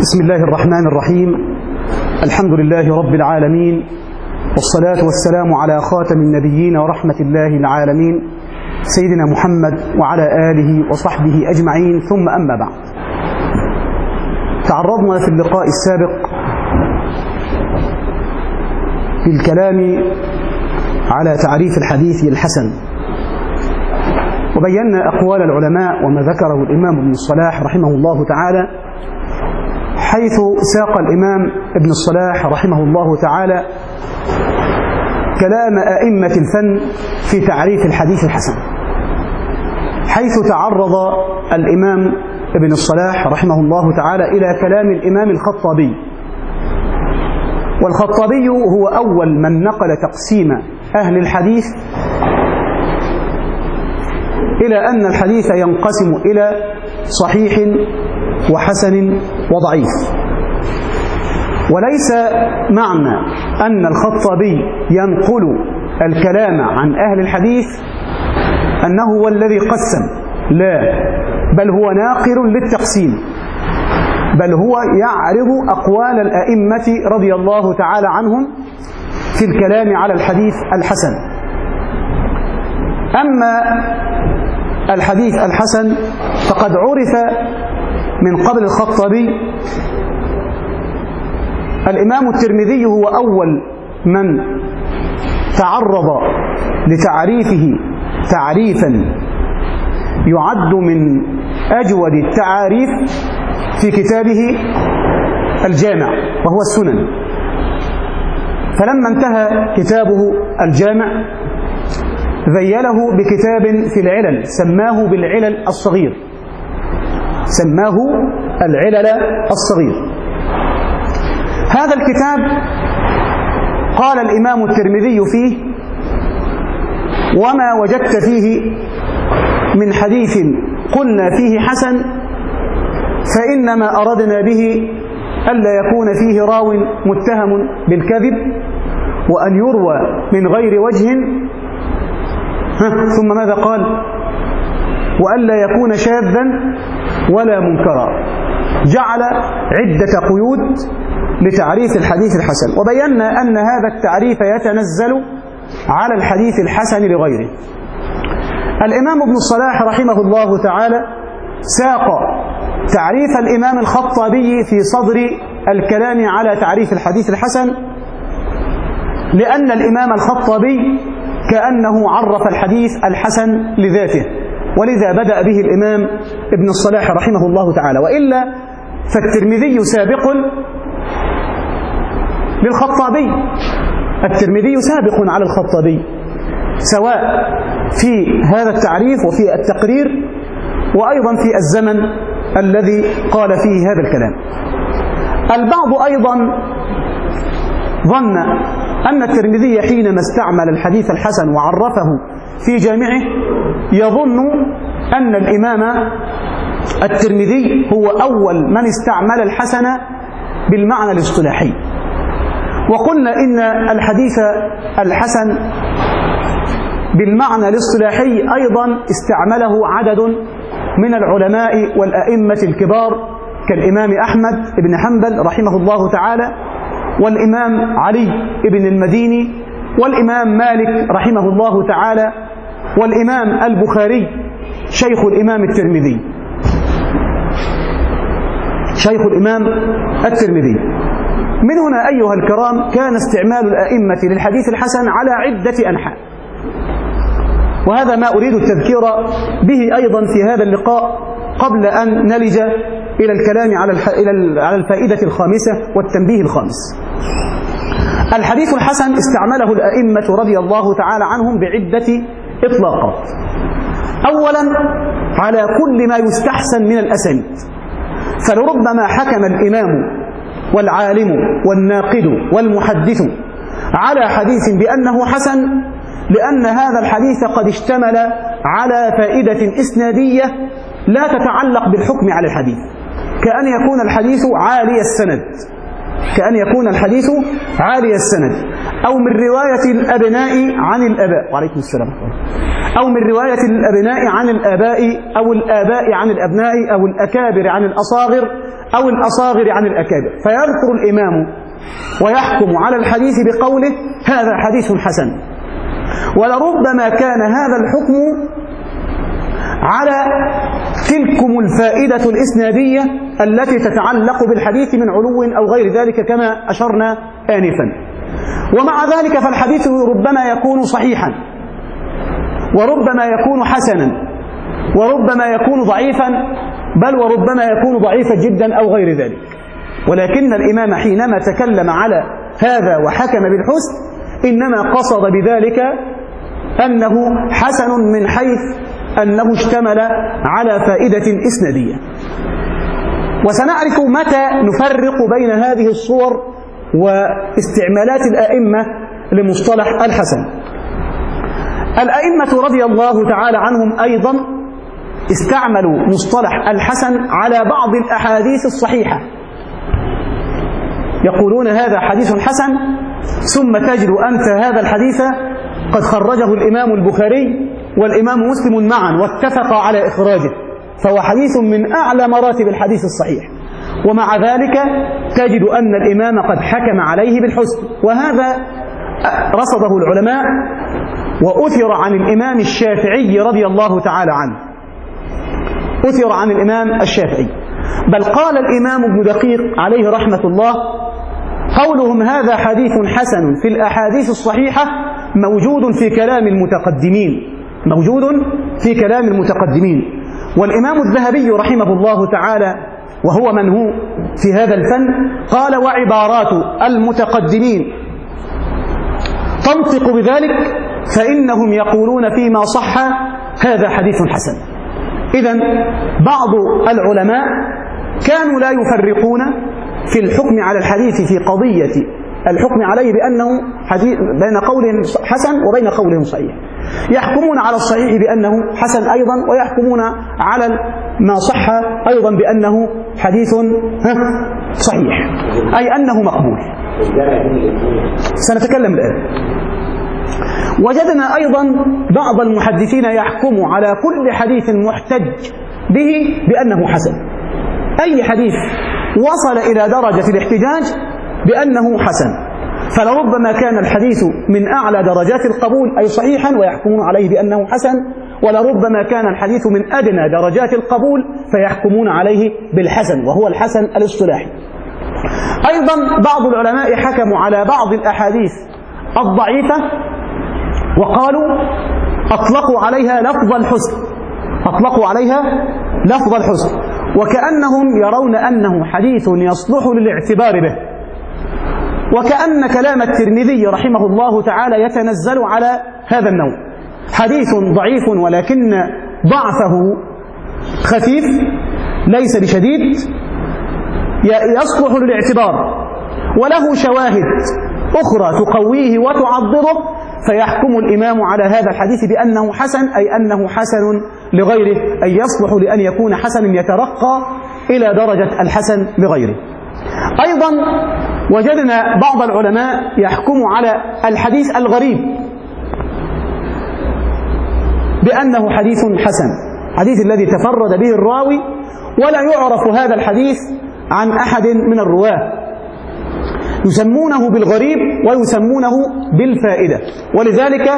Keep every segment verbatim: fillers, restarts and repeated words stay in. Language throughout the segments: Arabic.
بسم الله الرحمن الرحيم. الحمد لله رب العالمين، والصلاة والسلام على خاتم النبيين ورحمة الله العالمين سيدنا محمد وعلى آله وصحبه أجمعين، ثم أما بعد. تعرضنا في اللقاء السابق في الكلام على تعريف الحديث الحسن، وبينا أقوال العلماء وما ذكره الإمام ابن الصلاح رحمه الله تعالى، حيث ساق الإمام ابن الصلاح رحمه الله تعالى كلام أئمة الفن في تعريف الحديث الحسن، حيث تعرض الإمام ابن الصلاح رحمه الله تعالى إلى كلام الإمام الخطابي. والخطابي هو أول من نقل تقسيم أهل الحديث إلى أن الحديث ينقسم إلى صحيح وحسن وضعيف. وليس معنى أن الخطابي ينقل الكلام عن أهل الحديث أنه هو الذي قسم، لا، بل هو ناقل للتقسيم، بل هو يعرض أقوال الأئمة رضي الله تعالى عنهم في الكلام على الحديث الحسن. أما الحديث الحسن فقد عرف من قبل الخطابي. الإمام الترمذي هو أول من تعرض لتعريفه تعريفا يعد من أجود التعاريف في كتابه الجامع وهو السنن. فلما انتهى كتابه الجامع ذيله بكتاب في العلل سماه بالعلل الصغير، سماه العلل الصغير. هذا الكتاب قال الإمام الترمذي فيه: وما وجدت فيه من حديث قلنا فيه حسن فإنما أردنا به ألا يكون فيه راو متهم بالكذب، وأن يروى من غير وجه، ثم ماذا قال؟ وألا يكون شاذا ولا منكرا. جعل عدة قيود لتعريف الحديث الحسن، وبينا أن هذا التعريف يتنزل على الحديث الحسن لغيره. الإمام ابن الصلاح رحمه الله تعالى ساق تعريف الإمام الخطابي في صدر الكلام على تعريف الحديث الحسن، لأن الإمام الخطابي كأنه عرف الحديث الحسن لذاته، ولذا بدأ به الإمام ابن الصلاح رحمه الله تعالى. وإلا فالترمذي سابق للخطابي، الترمذي سابق على الخطابي سواء في هذا التعريف وفي التقرير، وأيضا في الزمن الذي قال فيه هذا الكلام. البعض أيضا ظن أن الترمذي حينما استعمل الحديث الحسن وعرفه في جامعه يظن أن الإمام الترمذي هو أول من استعمل الحسن بالمعنى الاصطلاحي. وقلنا إن الحديث الحسن بالمعنى الاصطلاحي أيضا استعمله عدد من العلماء والأئمة الكبار كالإمام أحمد بن حنبل رحمه الله تعالى، والإمام علي بن المديني، والإمام مالك رحمه الله تعالى، والإمام البخاري شيخ الإمام الترمذي شيخ الإمام الترمذي. من هنا أيها الكرام كان استعمال الأئمة للحديث الحسن على عدة أنحاء، وهذا ما أريد التذكير به أيضا في هذا اللقاء قبل أن نلج إلى الكلام على على الفائدة الخامسة والتنبيه الخامس. الحديث الحسن استعمله الأئمة رضي الله تعالى عنهم بعدة إطلاقات. أولا على كل ما يستحسن من الأسانيد، فلربما حكم الإمام والعالم والناقد والمحدث على حديث بأنه حسن لأن هذا الحديث قد اشتمل على فائدة إسنادية لا تتعلق بالحكم على الحديث، كأن يكون الحديث عالي السند كأن يكون الحديث عالي السند أو من رواية الأبناء عن الآباء، وعليكم السلام، أو من رواية الأبناء عن الآباء أو الآباء عن الأبناء أو الأكابر عن الأصاغر أو الأصاغر عن الأكابر، فيذكر الإمام ويحكم على الحديث بقوله هذا حديث حسن. ولربما كان هذا الحكم على تلكم الفائدة الإسنادية التي تتعلق بالحديث من علو أو غير ذلك كما أشرنا آنفا. ومع ذلك فالحديث ربما يكون صحيحا، وربما يكون حسنا، وربما يكون ضعيفا، بل وربما يكون ضعيفا جدا أو غير ذلك. ولكن الإمام حينما تكلم على هذا وحكم بالحسن إنما قصد بذلك أنه حسن من حيث أنه اشتمل على فائدة إسنادية. وسنعرف متى نفرق بين هذه الصور واستعمالات الأئمة لمصطلح الحسن. الأئمة رضي الله تعالى عنهم أيضا استعملوا مصطلح الحسن على بعض الأحاديث الصحيحة، يقولون هذا حديث حسن، ثم تجد أنت هذا الحديث قد خرجه الإمام البخاري والإمام مسلم معا واتفقا على إخراجه، فهو حديث من أعلى مراتب الحديث الصحيح. ومع ذلك تجد أن الإمام قد حكم عليه بالحسن، وهذا رصده العلماء وأثر عن الإمام الشافعي رضي الله تعالى عنه، أثر عن الإمام الشافعي، بل قال الإمام ابن دقيق عليه رحمة الله قولهم هذا حديث حسن في الأحاديث الصحيحة موجود في كلام المتقدمين، موجود في كلام المتقدمين. والإمام الذهبي رحمه الله تعالى وهو من هو في هذا الفن قال وعبارات المتقدمين تنطق بذلك، فإنهم يقولون فيما صح هذا حديث حسن. إذن بعض العلماء كانوا لا يفرقون في الحكم على الحديث في قضية الحكم عليه بأنه حديث بين قولهم حسن وبين قولهم صحيح، يحكمون على الصحيح بأنه حسن أيضا، ويحكمون على ما صح أيضا بأنه حديث صحيح، أي أنه مقبول. سنتكلم الآن. وجدنا أيضا بعض المحدثين يحكم على كل حديث محتج به بأنه حسن، أي حديث وصل إلى درجة الاحتجاج بأنه حسن، فلربما كان الحديث من أعلى درجات القبول أي صحيحا ويحكمون عليه بأنه حسن، ولربما كان الحديث من أدنى درجات القبول فيحكمون عليه بالحسن وهو الحسن الاصطلاحي. أيضا بعض العلماء حكموا على بعض الأحاديث الضعيفة وقالوا أطلقوا عليها لفظ الحسن، أطلقوا عليها لفظ الحسن، وكأنهم يرون أنه حديث يصلح للاعتبار به، وكأن كلام الترمذي رحمه الله تعالى يتنزل على هذا النوع، حديث ضعيف ولكن ضعفه خفيف ليس بشديد يصلح للاعتبار، وله شواهد أخرى تقويه وتعضده، فيحكم الإمام على هذا الحديث بأنه حسن، أي أنه حسن لغيره، أي يصلح لأن يكون حسن يترقى إلى درجة الحسن لغيره. أيضا وجدنا بعض العلماء يحكم على الحديث الغريب بأنه حديث حسن، حديث الذي تفرد به الراوي ولا يعرف هذا الحديث عن أحد من الرواه، يسمونه بالغريب ويسمونه بالفائدة. ولذلك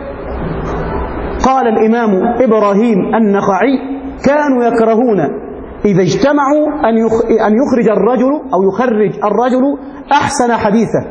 قال الإمام إبراهيم النخعي كانوا يكرهون إذا اجتمعوا أن يخرج الرجل أو يخرج الرجل أحسن حديثه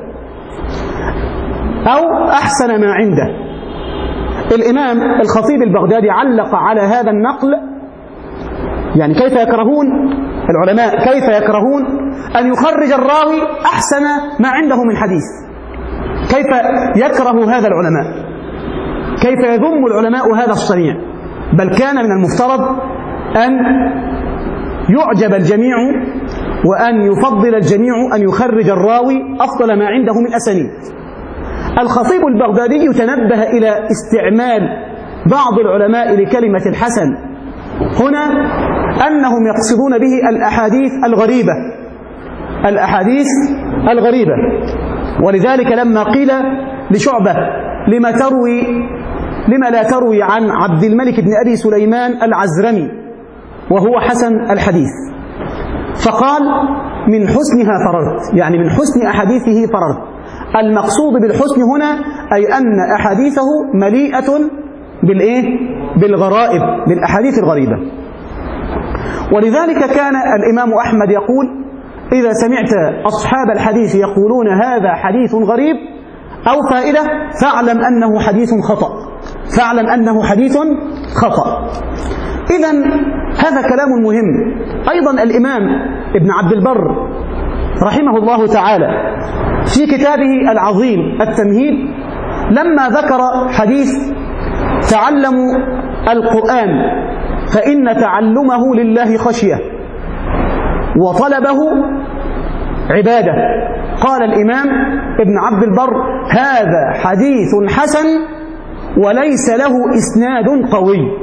أو أحسن ما عنده. الإمام الخطيب البغدادي علق على هذا النقل، يعني كيف يكرهون العلماء كيف يكرهون أن يخرج الراوي أحسن ما عنده من حديث، كيف يكره هذا العلماء، كيف يذم العلماء هذا الصنيع، بل كان من المفترض أن يعجب الجميع وأن يفضل الجميع أن يخرج الراوي أفضل ما عنده من أسانيد. الخطيب البغدادي تنبه إلى استعمال بعض العلماء لكلمة الحسن هنا أنهم يقصدون به الأحاديث الغريبة، الأحاديث الغريبة. ولذلك لما قيل لشعبة لما تروي لما لا تروي عن عبد الملك بن أبي سليمان العزرمي وهو حسن الحديث، فقال من حسنها فررت، يعني من حسن أحاديثه فررت. المقصود بالحسن هنا أي أن أحاديثه مليئة بالإيه؟ بالغرائب، بالأحاديث الغريبة. ولذلك كان الإمام أحمد يقول إذا سمعت أصحاب الحديث يقولون هذا حديث غريب أو فائدة فاعلم أنه حديث خطأ، فاعلم أنه حديث خطأ. إذن هذا كلام مهم. أيضا الإمام ابن عبد البر رحمه الله تعالى في كتابه العظيم التمهيد لما ذكر حديث تعلموا القرآن فإن تعلمه لله خشية وطلبه عبادة، قال الإمام ابن عبد البر هذا حديث حسن وليس له إسناد قوي.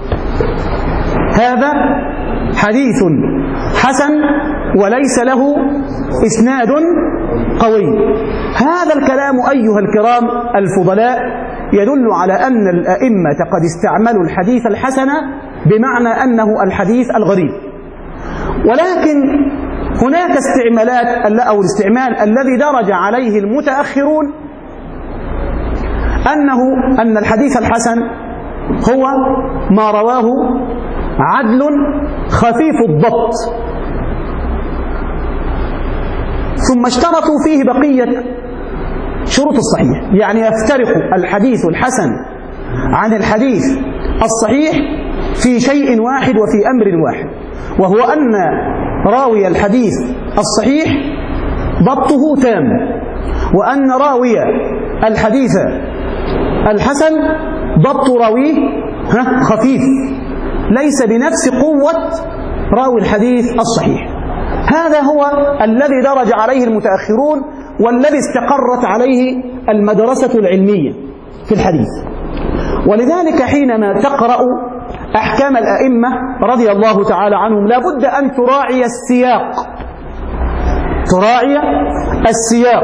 هذا حديث حسن وليس له إسناد قوي. هذا الكلام أيها الكرام الفضلاء يدل على أن الأئمة قد استعملوا الحديث الحسن بمعنى أنه الحديث الغريب. ولكن هناك استعمالات أو الاستعمال الذي درج عليه المتأخرون أنه أن الحديث الحسن هو ما رواه عدل خفيف الضبط، ثم اشترطوا فيه بقية شروط الصحيح، يعني يفترق الحديث الحسن عن الحديث الصحيح في شيء واحد وفي أمر واحد، وهو أن راوي الحديث الصحيح ضبطه تام، وأن راوي الحديث الحسن ضبط راويه خفيف ليس بنفس قوة راوي الحديث الصحيح. هذا هو الذي درج عليه المتأخرون والذي استقرت عليه المدرسة العلمية في الحديث. ولذلك حينما تقرأ أحكام الأئمة رضي الله تعالى عنهم لابد أن تراعي السياق، تراعي السياق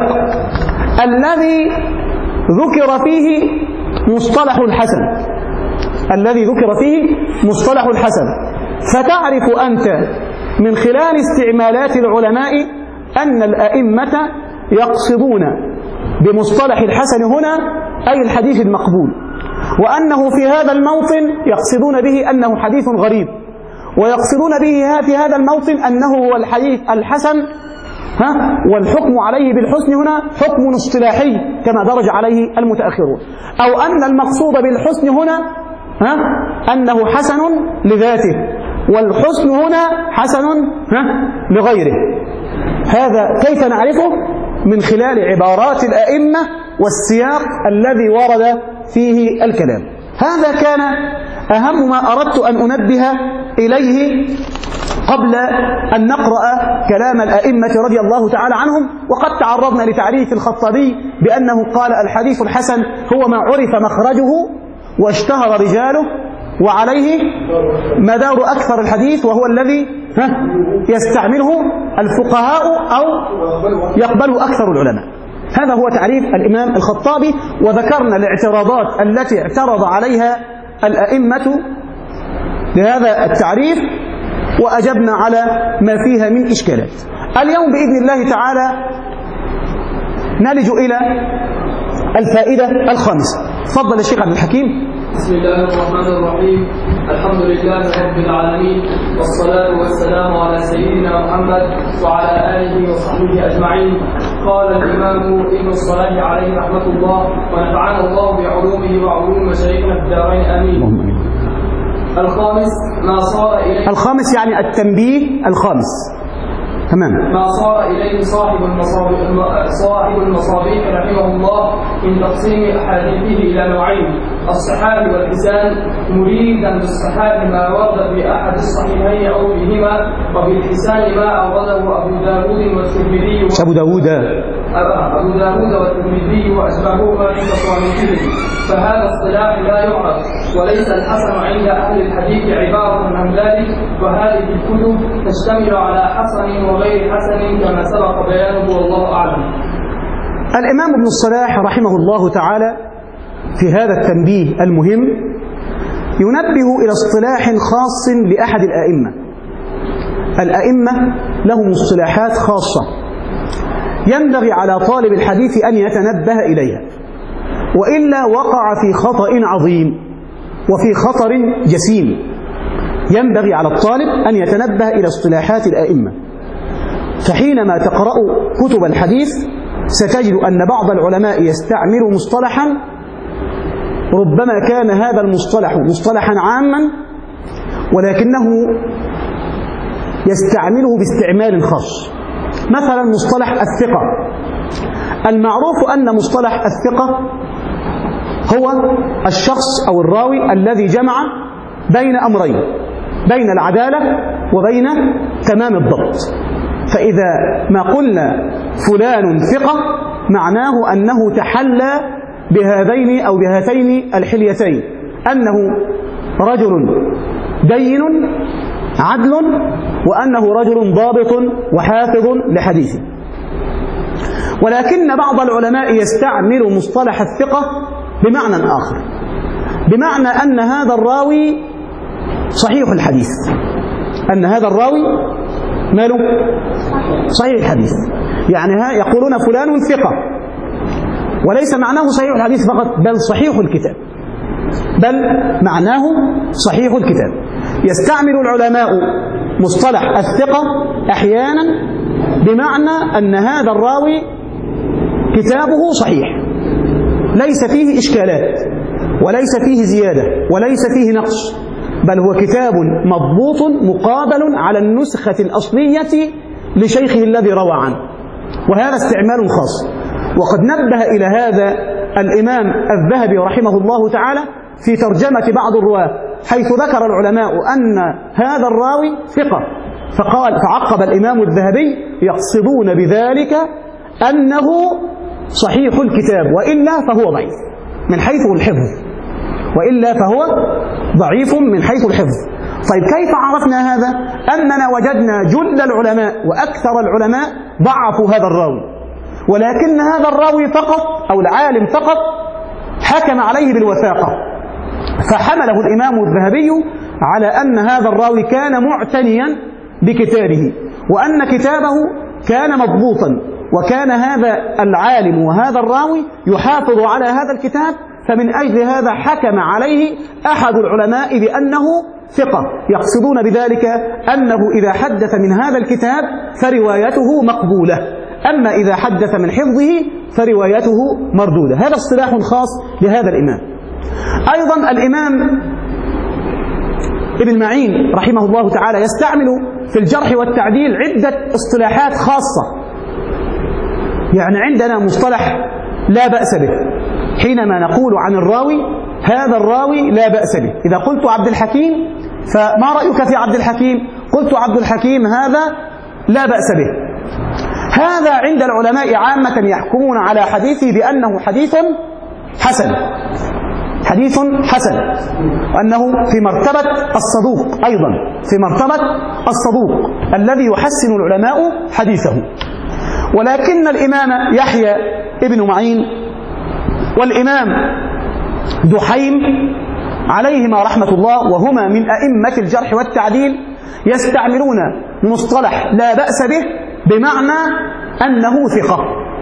الذي ذكر فيه مصطلح الحسن، الذي ذكر فيه مصطلح الحسن، فتعرف أنت من خلال استعمالات العلماء أن الأئمة يقصدون بمصطلح الحسن هنا أي الحديث المقبول، وأنه في هذا الموطن يقصدون به أنه حديث غريب، ويقصدون به في هذا الموطن أنه هو الحديث الحسن ها والحكم عليه بالحسن هنا حكم اصطلاحي كما درج عليه المتأخرون، أو أن المقصود بالحسن هنا ها أنه حسن لذاته، والحسن هنا حسن ها لغيره. هذا كيف نعرفه؟ من خلال عبارات الأئمة والسياق الذي ورد فيه الكلام. هذا كان أهم ما أردت أن أنبه إليه قبل أن نقرأ كلام الأئمة رضي الله تعالى عنهم. وقد تعرضنا لتعريف الخطابي بأنه قال الحديث الحسن هو ما عرف مخرجه واشتهر رجاله وعليه مدار أكثر الحديث، وهو الذي يستعمله الفقهاء أو يقبله أكثر العلماء. هذا هو تعريف الإمام الخطابي، وذكرنا الاعتراضات التي اعترض عليها الأئمة لهذا التعريف وأجبنا على ما فيها من إشكالات. اليوم بإذن الله تعالى نلج إلى الفائدة الخامسة. تفضل الشيخ عبد الحكيم. بسم الله الرحمن الرحيم. الحمد لله رب العالمين، والصلاة والسلام على سيدنا محمد وعلى آله وصحبه أجمعين. قال الإمام ابن الصلاح عليه رحمة الله، ونفعنا الله بعلومه وعلوم مشايخنا في الدارين آمين. الخامس ما صار إليه الخامس يعني التنبيه الخامس. تمام. ما صار إليه صاحب المصابيح صاحب المصابيح رحمه الله من تقسيم أحاديثه إلى نوعين: الصحاح والحسان، مريدا بالصحاح ما ورد في أحد الصحيحين أو فيهما، وبالحسان ما أورده أبو داود والترمذي أبو داود أبو داود والترمذي وأشباههما عند صانعهم. فهذا اصطلاح لا يعرف، وليس الحسن عند أهل الحديث عبارة عن ذلك، وهذه الكتب تشتمل على حسن وغير حسن كما سبق بيانه والله أعلم. الإمام ابن الصلاح رحمه الله تعالى في هذا التنبيه المهم ينبه إلى اصطلاح خاص لأحد الآئمة، الأئمة لهم اصطلاحات خاصة ينبغي على طالب الحديث أن يتنبه إليها، وإلا وقع في خطأ عظيم وفي خطر جسيم. ينبغي على الطالب أن يتنبه إلى اصطلاحات الأئمة، فحينما تقرأ كتب الحديث ستجد أن بعض العلماء يستعمل مصطلحا ربما كان هذا المصطلح مصطلحا عاما، ولكنه يستعمله باستعمال خاص. مثلا مصطلح الثقة، المعروف أن مصطلح الثقة هو الشخص أو الراوي الذي جمع بين أمرين، بين العدالة وبين تمام الضبط. فإذا ما قلنا فلان ثقة معناه أنه تحلى بهذين أو بهاتين الحليتين، أنه رجل دين عدل، وأنه رجل ضابط وحافظ لحديثه. ولكن بعض العلماء يستعمل مصطلح الثقة بمعنى آخر، بمعنى أن هذا الراوي صحيح الحديث، أن هذا الراوي ماله صحيح الحديث، يعني يقولون فلان ثقة، وليس معناه صحيح الحديث فقط، بل صحيح الكتاب، بل معناه صحيح الكتاب. يستعمل العلماء مصطلح الثقة أحيانا بمعنى أن هذا الراوي كتابه صحيح، ليس فيه إشكالات وليس فيه زيادة وليس فيه نقص، بل هو كتاب مضبوط مقابل على النسخة الأصلية لشيخه الذي روى عنه، وهذا استعمال خاص. وقد نبه إلى هذا الإمام الذهبي رحمه الله تعالى في ترجمة بعض الرواة، حيث ذكر العلماء أن هذا الراوي ثقة، فقال فعقب الإمام الذهبي يقصدون بذلك أنه صحيح الكتاب، وإلا فهو ضعيف من حيث الحفظ، وإلا فهو ضعيف من حيث الحفظ. طيب كيف عرفنا هذا؟ أننا وجدنا جل العلماء وأكثر العلماء ضعفوا هذا الراوي، ولكن هذا الراوي فقط أو العالم فقط حكم عليه بالوثاقة، فحمله الإمام الذهبي على أن هذا الراوي كان معتنيا بكتابه، وأن كتابه كان مضبوطا، وكان هذا العالم وهذا الراوي يحافظ على هذا الكتاب، فمن أجل هذا حكم عليه أحد العلماء بأنه ثقة، يقصدون بذلك أنه إذا حدث من هذا الكتاب فروايته مقبولة، أما إذا حدث من حفظه فروايته مردودة. هذا اصطلاح خاص لهذا الإمام. أيضا الإمام ابن معين رحمه الله تعالى يستعمل في الجرح والتعديل عدة اصطلاحات خاصة. يعني عندنا مصطلح لا بأس به، حينما نقول عن الراوي هذا الراوي لا بأس به، إذا قلت عبد الحكيم فما رأيك في عبد الحكيم؟ قلت عبد الحكيم هذا لا بأس به. هذا عند العلماء عامة يحكمون على حديثه بأنه حديث حسن، حديث حسن، وأنه في مرتبة الصدوق، أيضا في مرتبة الصدوق الذي يحسن العلماء حديثه. ولكن الإمام يحيى ابن معين والإمام دحيم عليهما رحمة الله، وهما من أئمة الجرح والتعديل، يستعملون مصطلح لا بأس به بمعنى أنه ثقة،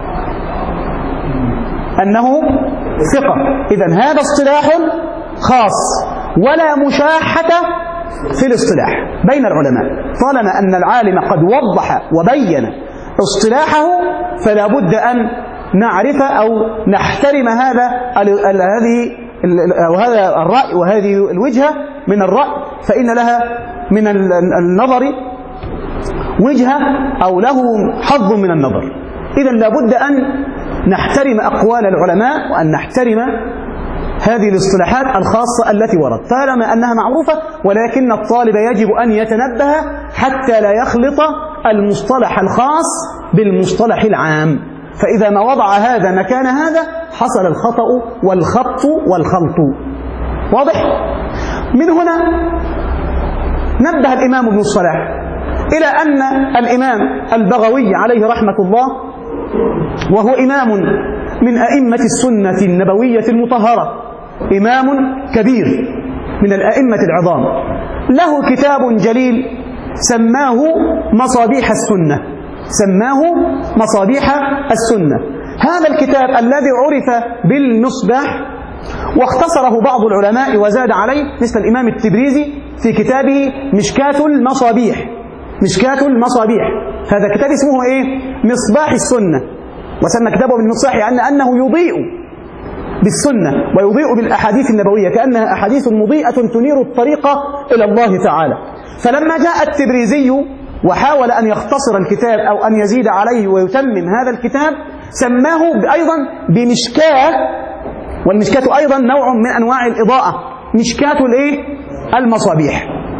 أنه ثقة. إذن هذا اصطلاح خاص ولا مشاحة في الاصطلاح بين العلماء، طالما أن العالم قد وضح وبين اصطلاحه فلا بد أن نعرف أو نحترم هذا هذه أو هذا الرأي وهذه الوجهة من الرأي، فإن لها من النظر وجهة أو له حظ من النظر. إذن لا بد أن نحترم أقوال العلماء وأن نحترم هذه الاصطلاحات الخاصة التي ورد، طالما أنها معروفة، ولكن الطالب يجب أن يتنبه حتى لا يخلط المصطلح الخاص بالمصطلح العام، فإذا ما وضع هذا مكان هذا حصل الخطأ والخط والخلط. واضح؟ من هنا نبه الإمام ابن الصلاح إلى أن الإمام البغوي عليه رحمة الله، وهو إمام من أئمة السنة النبوية المطهرة، إمام كبير من الأئمة العظام، له كتاب جليل سماه مصابيح السنة، سماه مصابيح السنة. هذا الكتاب الذي عرف بالمصباح واختصره بعض العلماء وزاد عليه مثل الإمام التبريزي في كتابه مشكاة المصابيح، مشكاة المصابيح. هذا كتاب اسمه إيه؟ مصباح السنة، وسمى كتابه بالمصباح يعني أنه يضيء بالسنة ويضيء بالأحاديث النبوية كأنها أحاديث مضيئة تنير الطريق إلى الله تعالى. فلما جاء التبريزي وحاول أن يختصر الكتاب أو أن يزيد عليه ويتمم هذا الكتاب سماه أيضا بمشكاة، والمشكاة أيضا نوع من أنواع الإضاءة، مشكاة الإيه؟ المصابيح.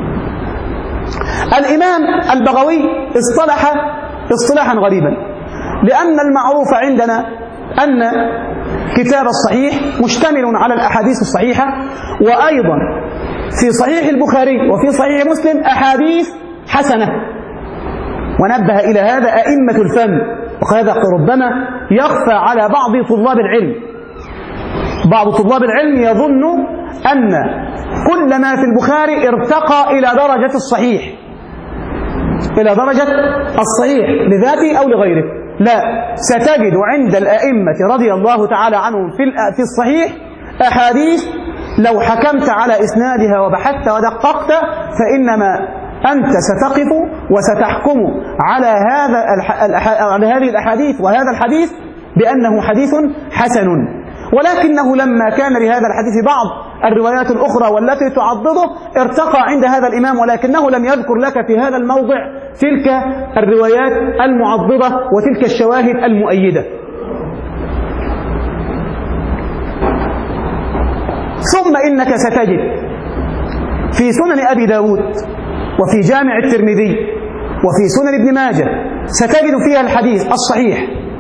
الإمام البغوي اصطلح اصطلاحا غريبا، لأن المعروف عندنا أن كتاب الصحيح مشتمل على الأحاديث الصحيحة، وأيضا في صحيح البخاري وفي صحيح مسلم أحاديث حسنة، ونبه إلى هذا أئمة الفن، وهذا ربما يخفى على بعض طلاب العلم. بعض طلاب العلم يظن أن كل ما في البخاري ارتقى إلى درجة الصحيح، إلى درجة الصحيح لذاته أو لغيره. لا، ستجد عند الأئمة رضي الله تعالى عنهم في في الصحيح أحاديث لو حكمت على إسنادها وبحثت ودققت فإنما أنت ستقف وستحكم على هذا على هذه الأحاديث وهذا الحديث بأنه حديث حسن، ولكنه لما كان لهذا الحديث بعض الروايات الأخرى والتي تعضده ارتقى عند هذا الإمام، ولكنه لم يذكر لك في هذا الموضع تلك الروايات المعضدة وتلك الشواهد المؤيدة. ثم إنك ستجد في سنن أبي داود وفي جامع الترمذي وفي سنن ابن ماجه ستجد فيها الحديث الصحيح،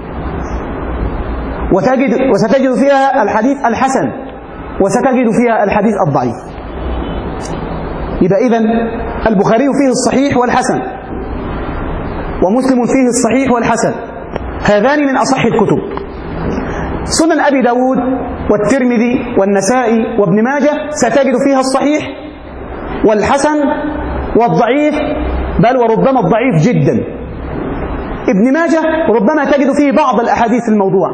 وتجد وستجد فيها الحديث الحسن، وستجد فيها الحديث الضعيف. يبقى إذن البخاري فيه الصحيح والحسن، ومسلم فيه الصحيح والحسن، هذان من أصح الكتب. سنن أبي داود والترمذي والنسائي وابن ماجه ستجد فيها الصحيح والحسن والضعيف، بل وربما الضعيف جدا. ابن ماجه ربما تجد فيه بعض الأحاديث الموضوع.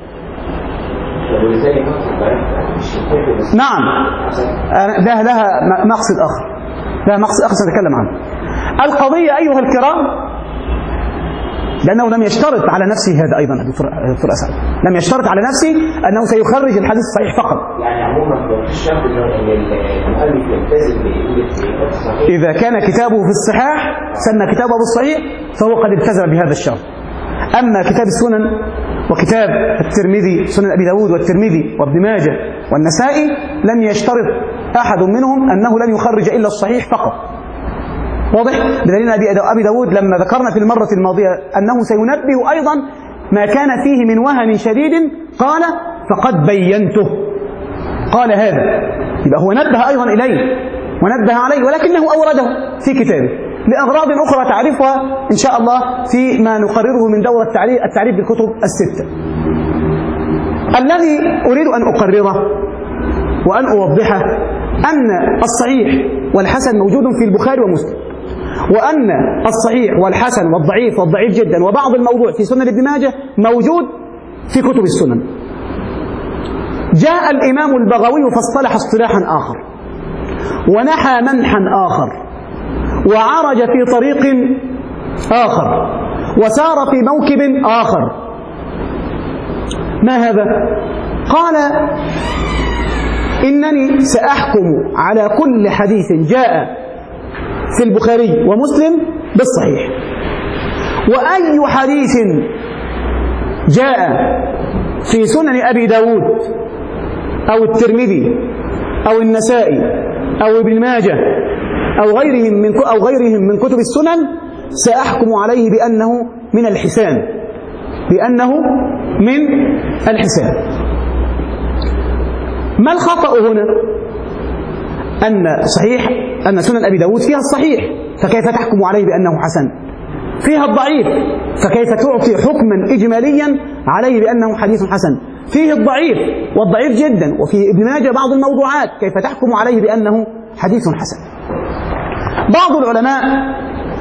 نعم، ده لها مقصد آخر، لها مقصد آخر سنتكلم عنه. القضية أيها الكرام، لأنه لم يشترط على نفسه هذا أيضا دكتور أسعد، لم يشترط على نفسه أنه سيخرج الحديث الصحيح فقط. يعني عموما في الشرط أن المؤلف يلتزم بالصحيح، إذا كان كتابه في الصحاح سمى كتابه بالصحيح فهو قد التزم بهذا الشرط. أما كتاب السنن وكتاب الترمذي، سنن أبي داود والترمذي وابن ماجه والنسائي، لم يشترط أحد منهم أنه لن يخرج إلا الصحيح فقط. واضح؟ بدليل أبي داود لما ذكرنا في المرة الماضية أنه سينبه أيضا ما كان فيه من وهن شديد قال فقد بينته، قال هذا، يبقى هو نبه أيضا إليه ونبه عليه، ولكنه أورده في كتابه لأغراض أخرى تعرفها إن شاء الله فيما نقرره من دورة التعريف, التعريف بالكتب الستة. الذي أريد أن أقرره وأن أوضحه أن الصحيح والحسن موجود في البخاري ومسلم، وأن الصحيح والحسن والضعيف والضعيف جدا وبعض الموضوع في سنن ابن ماجه موجود في كتب السنن. جاء الإمام البغوي فاصطلح اصطلاحا آخر، ونحى منحا آخر، وعرج في طريق آخر، وسار في موكب آخر. ما هذا؟ قال إنني سأحكم على كل حديث جاء في البخاري ومسلم بالصحيح، وأي حديث جاء في سنن أبي داود أو الترمذي أو النسائي أو ابن ماجه أو غيرهم من أو غيرهم من كتب السنن سأحكم عليه بأنه من الحسان، بأنه من الحسان. ما الخطأ هنا؟ أن صحيح أن سنن أبي داود فيها الصحيح، فكيف تحكم عليه بأنه حسن؟ فيها الضعيف، فكيف تعطي حكما إجماليا عليه بأنه حديث حسن؟ فيه الضعيف والضعيف جدا، وفي ابن ماجه بعض الموضوعات، كيف تحكم عليه بأنه حديث حسن؟ بعض العلماء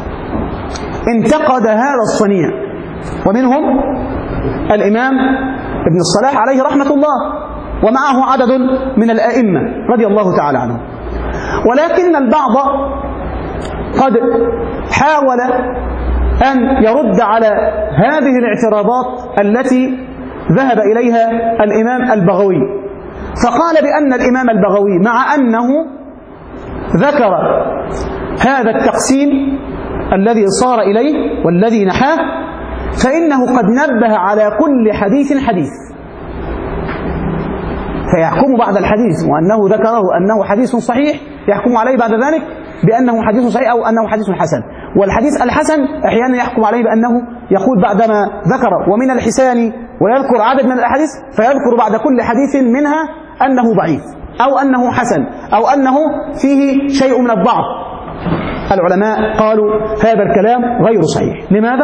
انتقد هذا الصنيع، ومنهم الإمام ابن الصلاح عليه رحمة الله، ومعه عدد من الأئمة رضي الله تعالى عنهم. ولكن البعض قد حاول أن يرد على هذه الاعتراضات التي ذهب إليها الإمام البغوي، فقال بأن الإمام البغوي مع أنه ذكر هذا التقسيم الذي صار إليه والذي نحاه، فإنه قد نبه على كل حديث حديث، فيحكم بعد الحديث وأنه ذكره أنه حديث صحيح يحكم عليه بعد ذلك بأنه حديث صحيح أو أنه حديث حسن. والحديث الحسن أحيانا يحكم عليه بأنه يقول بعدما ذكر ومن الحسان ويذكر عدد من الأحاديث فيذكر بعد كل حديث منها أنه ضعيف أو أنه حسن أو أنه فيه شيء من الضعف. العلماء قالوا هذا الكلام غير صحيح. لماذا؟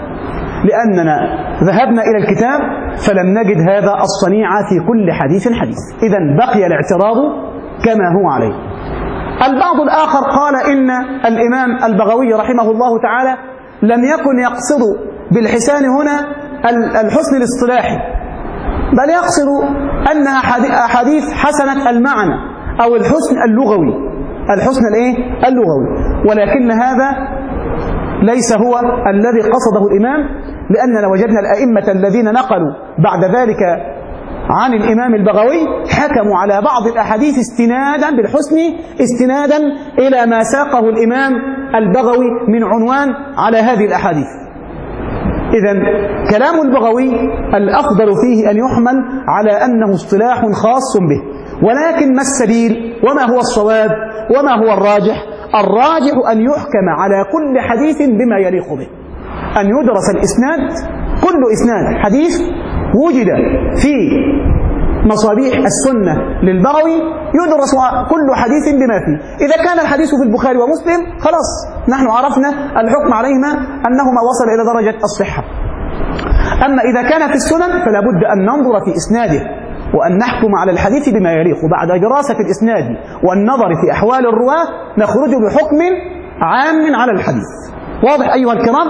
لأننا ذهبنا إلى الكتاب فلم نجد هذا الصنيع في كل حديث حديث، إذن بقي الاعتراض كما هو عليه. البعض الآخر قال إن الإمام البغوي رحمه الله تعالى لم يكن يقصد بالحسان هنا الحسن الاصطلاحي، بل يقصد أنها أحاديث حسنة المعنى أو الحسن اللغوي، الحسن الإيه؟ اللغوي. ولكن هذا ليس هو الذي قصده الإمام، لأننا وجدنا الأئمة الذين نقلوا بعد ذلك عن الإمام البغوي حكموا على بعض الأحاديث استنادا بالحسن، استنادا إلى ما ساقه الإمام البغوي من عنوان على هذه الأحاديث. إذن كلام البغوي الأفضل فيه أن يحمل على أنه اصطلاح خاص به. ولكن ما السبيل وما هو الصواب وما هو الراجح؟ الراجح أن يحكم على كل حديث بما يليق به، أن يدرس الإسناد، كل إسناد حديث وجد في مصابيح السنة للبغوي يدرس كل حديث بما فيه. إذا كان الحديث في البخاري ومسلم خلاص نحن عرفنا الحكم عليهما أنهما وصل إلى درجة الصحة. أما إذا كان في السنن فلا بد أن ننظر في إسناده وأن نحكم على الحديث بما يليق. بعد دراسة الإسناد والنظر في أحوال الرواة نخرج بحكم عام على الحديث. واضح أيها الكرام؟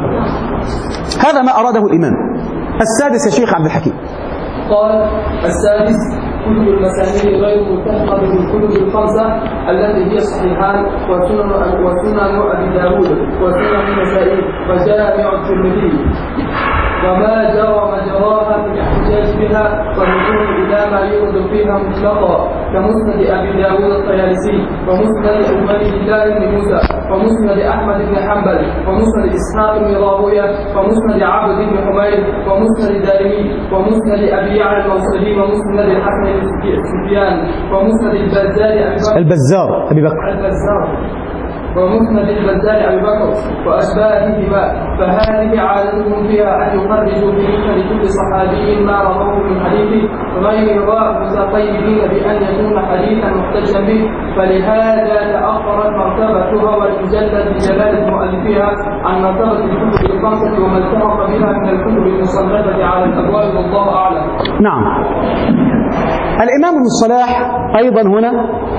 هذا ما أراده الإمام. السادس يا شيخ عبد الحكيم. قال السادس كتب المسانيد غير ملتحقة بالكتب الخمسة التي هي الصحيحان وسنن وسنن أبي داود وسنن النسائي وجامع الترمذي وما جرى مجراها في الاحتجاج بها والرجوع إلى ما يرد فيها مطلقا كمسند أبي داود الطيالسي ومسند عبيد الله بن موسى ومسند أحمد بن حنبل ومسند إسحاق بن راهويه ومسند عبد بن حميد ومسند دارمي ومسند أبي يعلى الموصلي ومسند الحسن بن سفيان ومسند البزار أبي بكر البزار أبي بكر البزار ومسند البزار أبي بكر وأشباههما. فهذه عادتهم فيها أن يخرجوا في مثل كل صحابي ما رواه من حديث غير متقيدين بأن يكون حديثا محتجا به، فلهذا تأخرت مرتبتها والمجلد بجلالة مؤلفها عن مرتبة الكتب الخمسة وما التحق بها من الكتب المصنفة على الأبواب والله أعلم. نعم. الإمام ابن الصلاح أيضا هنا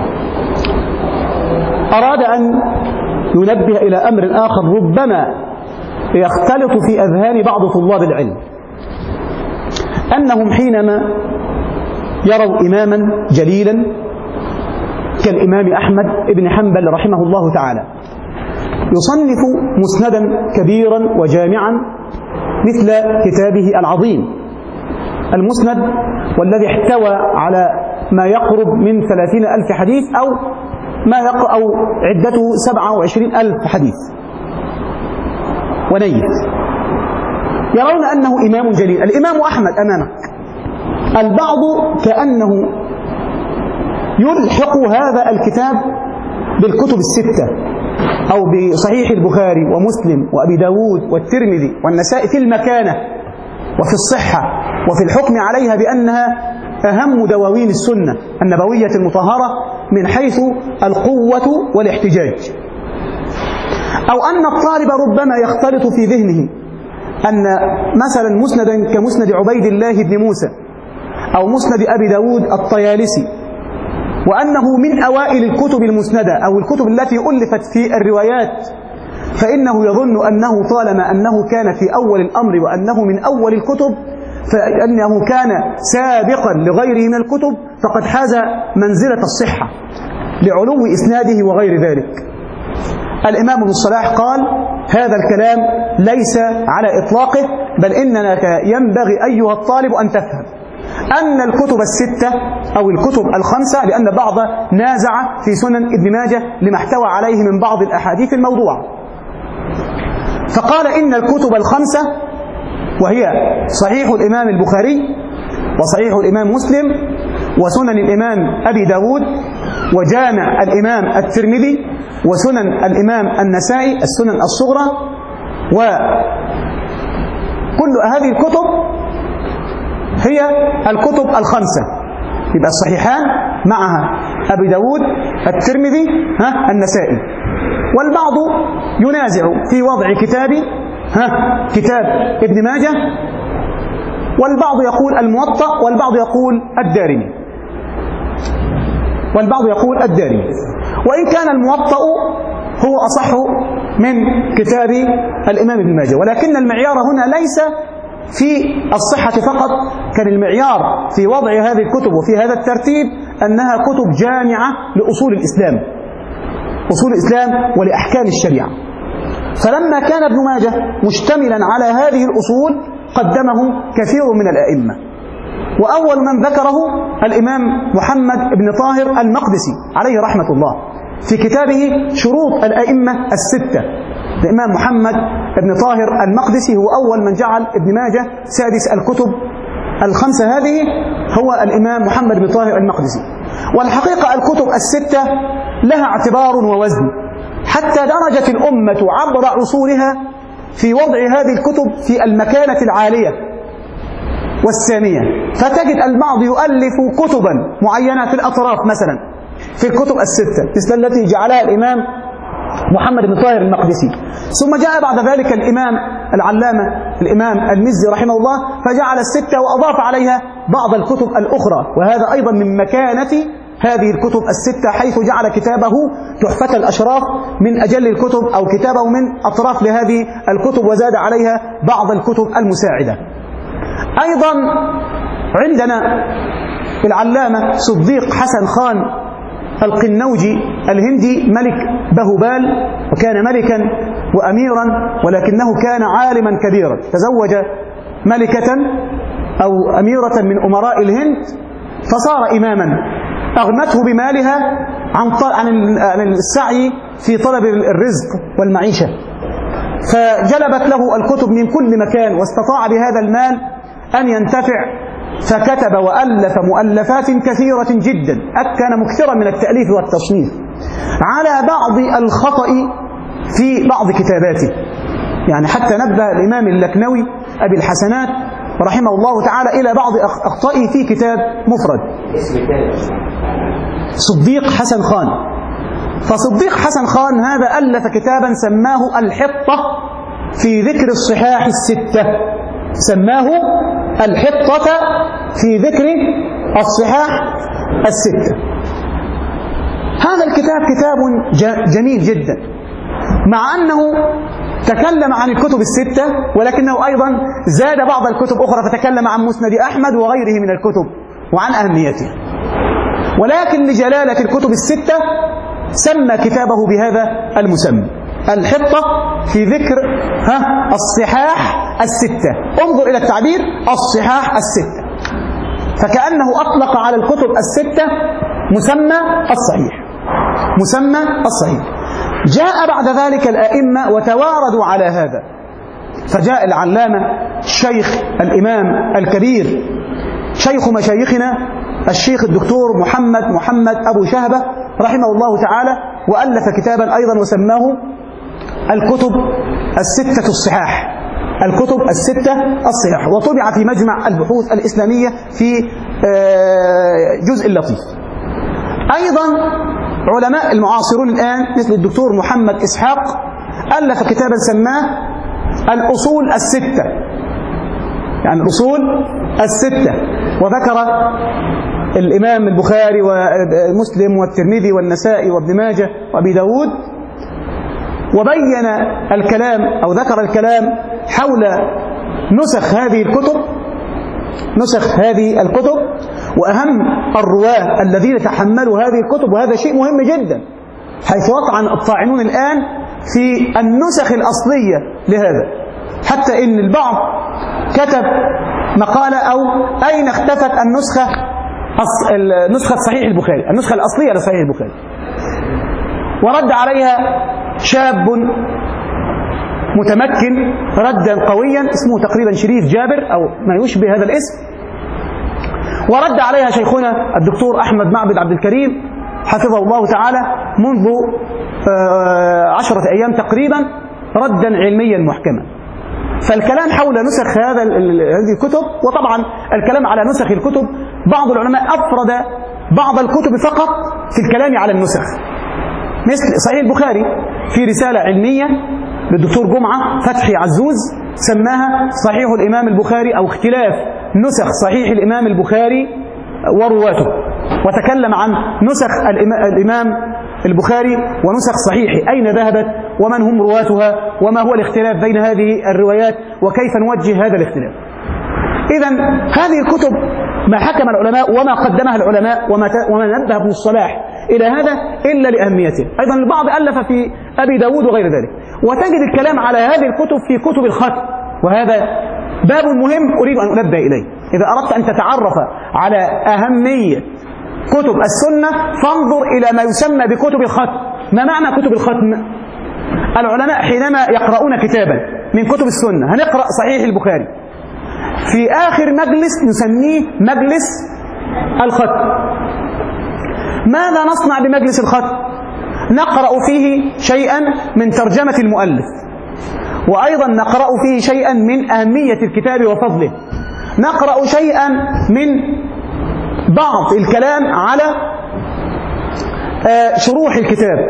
أراد أن ينبه إلى أمر آخر ربما يختلط في أذهان بعض طلاب العلم، أنهم حينما يروا إماما جليلا كالإمام أحمد بن حنبل رحمه الله تعالى يصنف مسندا كبيرا وجامعا مثل كتابه العظيم المسند، والذي احتوى على ما يقرب من ثلاثين ألف حديث أو ما يقرأ أو عدته سبعة وعشرين ألف حديث ونيت، يرون أنه إمام جليل. الإمام أحمد أمامك، البعض كأنه يلحق هذا الكتاب بالكتب الستة أو بصحيح البخاري ومسلم وأبي داود والترمذي والنسائي في المكانة وفي الصحة وفي الحكم عليها بأنها أهم دواوين السنة النبوية المطهرة من حيث القوة والاحتجاج. أو أن الطالب ربما يختلط في ذهنه أن مثلا مسندا كمسند عبيد الله بن موسى أو مسند أبي داود الطيالسي، وأنه من أوائل الكتب المسندة أو الكتب التي ألفت في الروايات فإنه يظن أنه طالما أنه كان في أول الأمر وأنه من أول الكتب فإنه كان سابقا لغيره من الكتب فقد حاز منزلة الصحة لعلو إسناده وغير ذلك. الإمام ابن الصلاح قال هذا الكلام ليس على إطلاقه، بل إنك ينبغي أيها الطالب أن تفهم أن الكتب الستة أو الكتب الخمسة، لأن بعض نازع في سنن ابن ماجه لما احتوى عليه من بعض الأحاديث الموضوعة، فقال إن الكتب الخمسة وهي صحيح الإمام البخاري وصحيح الإمام مسلم وسنن الإمام أبي داود وجامع الإمام الترمذي وسنن الإمام النسائي السنن الصغرى، وكل هذه الكتب هي الكتب الخمسة، يبقى الصحيحان معها أبي داود الترمذي ها النسائي. والبعض ينازع في وضع كتاب ها كتاب ابن ماجه، والبعض يقول الموطأ والبعض يقول الدارمي والبعض يقول الدارمي وإن كان الموطأ هو أصح من كتاب الإمام ابن ماجه، ولكن المعيار هنا ليس في الصحة فقط، كان المعيار في وضع هذه الكتب وفي هذا الترتيب أنها كتب جامعة لأصول الإسلام أصول الإسلام ولأحكام الشريعة. فلما كان ابن ماجه مشتملا على هذه الأصول قدمه كثير من الأئمة، وأول من ذكره الإمام محمد بن طاهر المقدسي عليه رحمة الله في كتابه شروط الأئمة الستة. الإمام محمد بن طاهر المقدسي هو أول من جعل ابن ماجه سادس الكتب الخمسة هذه، هو الإمام محمد بن طاهر المقدسي. والحقيقة الكتب الستة لها اعتبار ووزن، حتى درجت الأمة عبر عصورها في وضع هذه الكتب في المكانة العالية والسامية، فتجد البعض يؤلف كتبا معينة في الأطراف مثلا في الكتب الستة مثل التي جعلها الإمام محمد بن طاهر المقدسي، ثم جاء بعد ذلك الإمام العلامة الإمام المزي رحمه الله فجعل الستة وأضاف عليها بعض الكتب الأخرى، وهذا أيضا من مكانة هذه الكتب الستة، حيث جعل كتابه تحفة الأشراف من أجل الكتب أو كتابه من أطراف لهذه الكتب، وزاد عليها بعض الكتب المساعدة. أيضا عندنا العلامة صديق حسن خان القنوجي الهندي ملك بهبال، وكان ملكا وأميرا ولكنه كان عالما كبيرا، تزوج ملكة أو أميرة من أمراء الهند فصار إماما، أغنته بمالها عن السعي في طلب الرزق والمعيشة، فجلبت له الكتب من كل مكان واستطاع بهذا المال أن ينتفع، فكتب وألف مؤلفات كثيرة جدا، كان مكثرا من التأليف والتصنيف، على بعض الخطأ في بعض كتاباته، يعني حتى نبه الإمام اللكنوي أبي الحسنات رحمه الله تعالى إلى بعض أخطائه في كتاب مفرد. صديق حسن خان، فصديق حسن خان هذا ألف كتابا سماه الحطة في ذكر الصحاح الستة، سماه الحطة في ذكر الصحاح الستة. هذا الكتاب كتاب جميل جدا، مع أنه تكلم عن الكتب الستة ولكنه أيضا زاد بعض الكتب أخرى، فتكلم عن مسند أحمد وغيره من الكتب وعن أهميتها، ولكن لجلالة الكتب الستة سمى كتابه بهذا المسمى الحطة في ذكر ها الصحاح الستة. انظر إلى التعبير الصحاح الستة، فكأنه أطلق على الكتب الستة مسمى الصحيح مسمى الصحيح. جاء بعد ذلك الأئمة وتواردوا على هذا، فجاء العلامة الشيخ الإمام الكبير شيخ مشايخنا الشيخ الدكتور محمد محمد أبو شهبة رحمه الله تعالى، وألف كتابا أيضا وسماه الكتب الستة الصحاح الكتب الستة الصحاح، وطبع في مجمع البحوث الإسلامية في جزء لطيف. أيضا علماء المعاصرون الآن مثل الدكتور محمد إسحاق ألف كتابا سماه الأصول الستة، يعني الأصول الستة، وذكر الإمام البخاري ومسلم والترمذي والنسائي وابن ماجه وأبي داود وبين الكلام أو ذكر الكلام حول نسخ هذه الكتب نسخ هذه الكتب وأهم الرواة الذين تحملوا هذه الكتب، وهذا شيء مهم جدا، حيث يطعن الطاعنون الآن في النسخ الأصلية لهذا، حتى إن البعض كتب مقالة أو أين اختفت النسخة نسخة صحيح البخاري، النسخة الأصلية لصحيح البخاري، ورد عليها شاب متمكن ردا قويا اسمه تقريبا شريف جابر أو ما يشبه هذا الاسم، ورد عليها شيخنا الدكتور أحمد معبد عبد الكريم حفظه الله تعالى منذ عشرة أيام تقريبا ردا علميا محكما. فالكلام حول نسخ هذا هذه الكتب، وطبعا الكلام على نسخ الكتب بعض العلماء أفرد بعض الكتب فقط في الكلام على النسخ، مثل صحيح البخاري في رسالة علمية للدكتور جمعة فتحي عزوز سماها صحيح الإمام البخاري أو اختلاف نسخ صحيح الإمام البخاري ورواته، وتكلم عن نسخ الإمام البخاري ونسخ صحيحه أين ذهبت ومن هم رواتها وما هو الاختلاف بين هذه الروايات وكيف نوجه هذا الاختلاف. إذن هذه الكتب ما حكم العلماء وما قدمها العلماء وما وما نبه ابن الصلاح إلى هذا إلا لأهميته. أيضا البعض ألف في أبي داود وغير ذلك، وتجد الكلام على هذه الكتب في كتب الختم، وهذا باب مهم أريد أن أنبه إليه. إذا أردت أن تتعرف على أهمية كتب السنة فانظر إلى ما يسمى بكتب الختم. ما معنى كتب الختم؟ العلماء حينما يقرؤون كتابا من كتب السنة، هنقرأ صحيح البخاري، في آخر مجلس نسميه مجلس الختم. ماذا نصنع بمجلس الختم؟ نقرأ فيه شيئا من ترجمة المؤلف، وأيضا نقرأ فيه شيئا من أهمية الكتاب وفضله، نقرأ شيئا من بعض الكلام على شروح الكتاب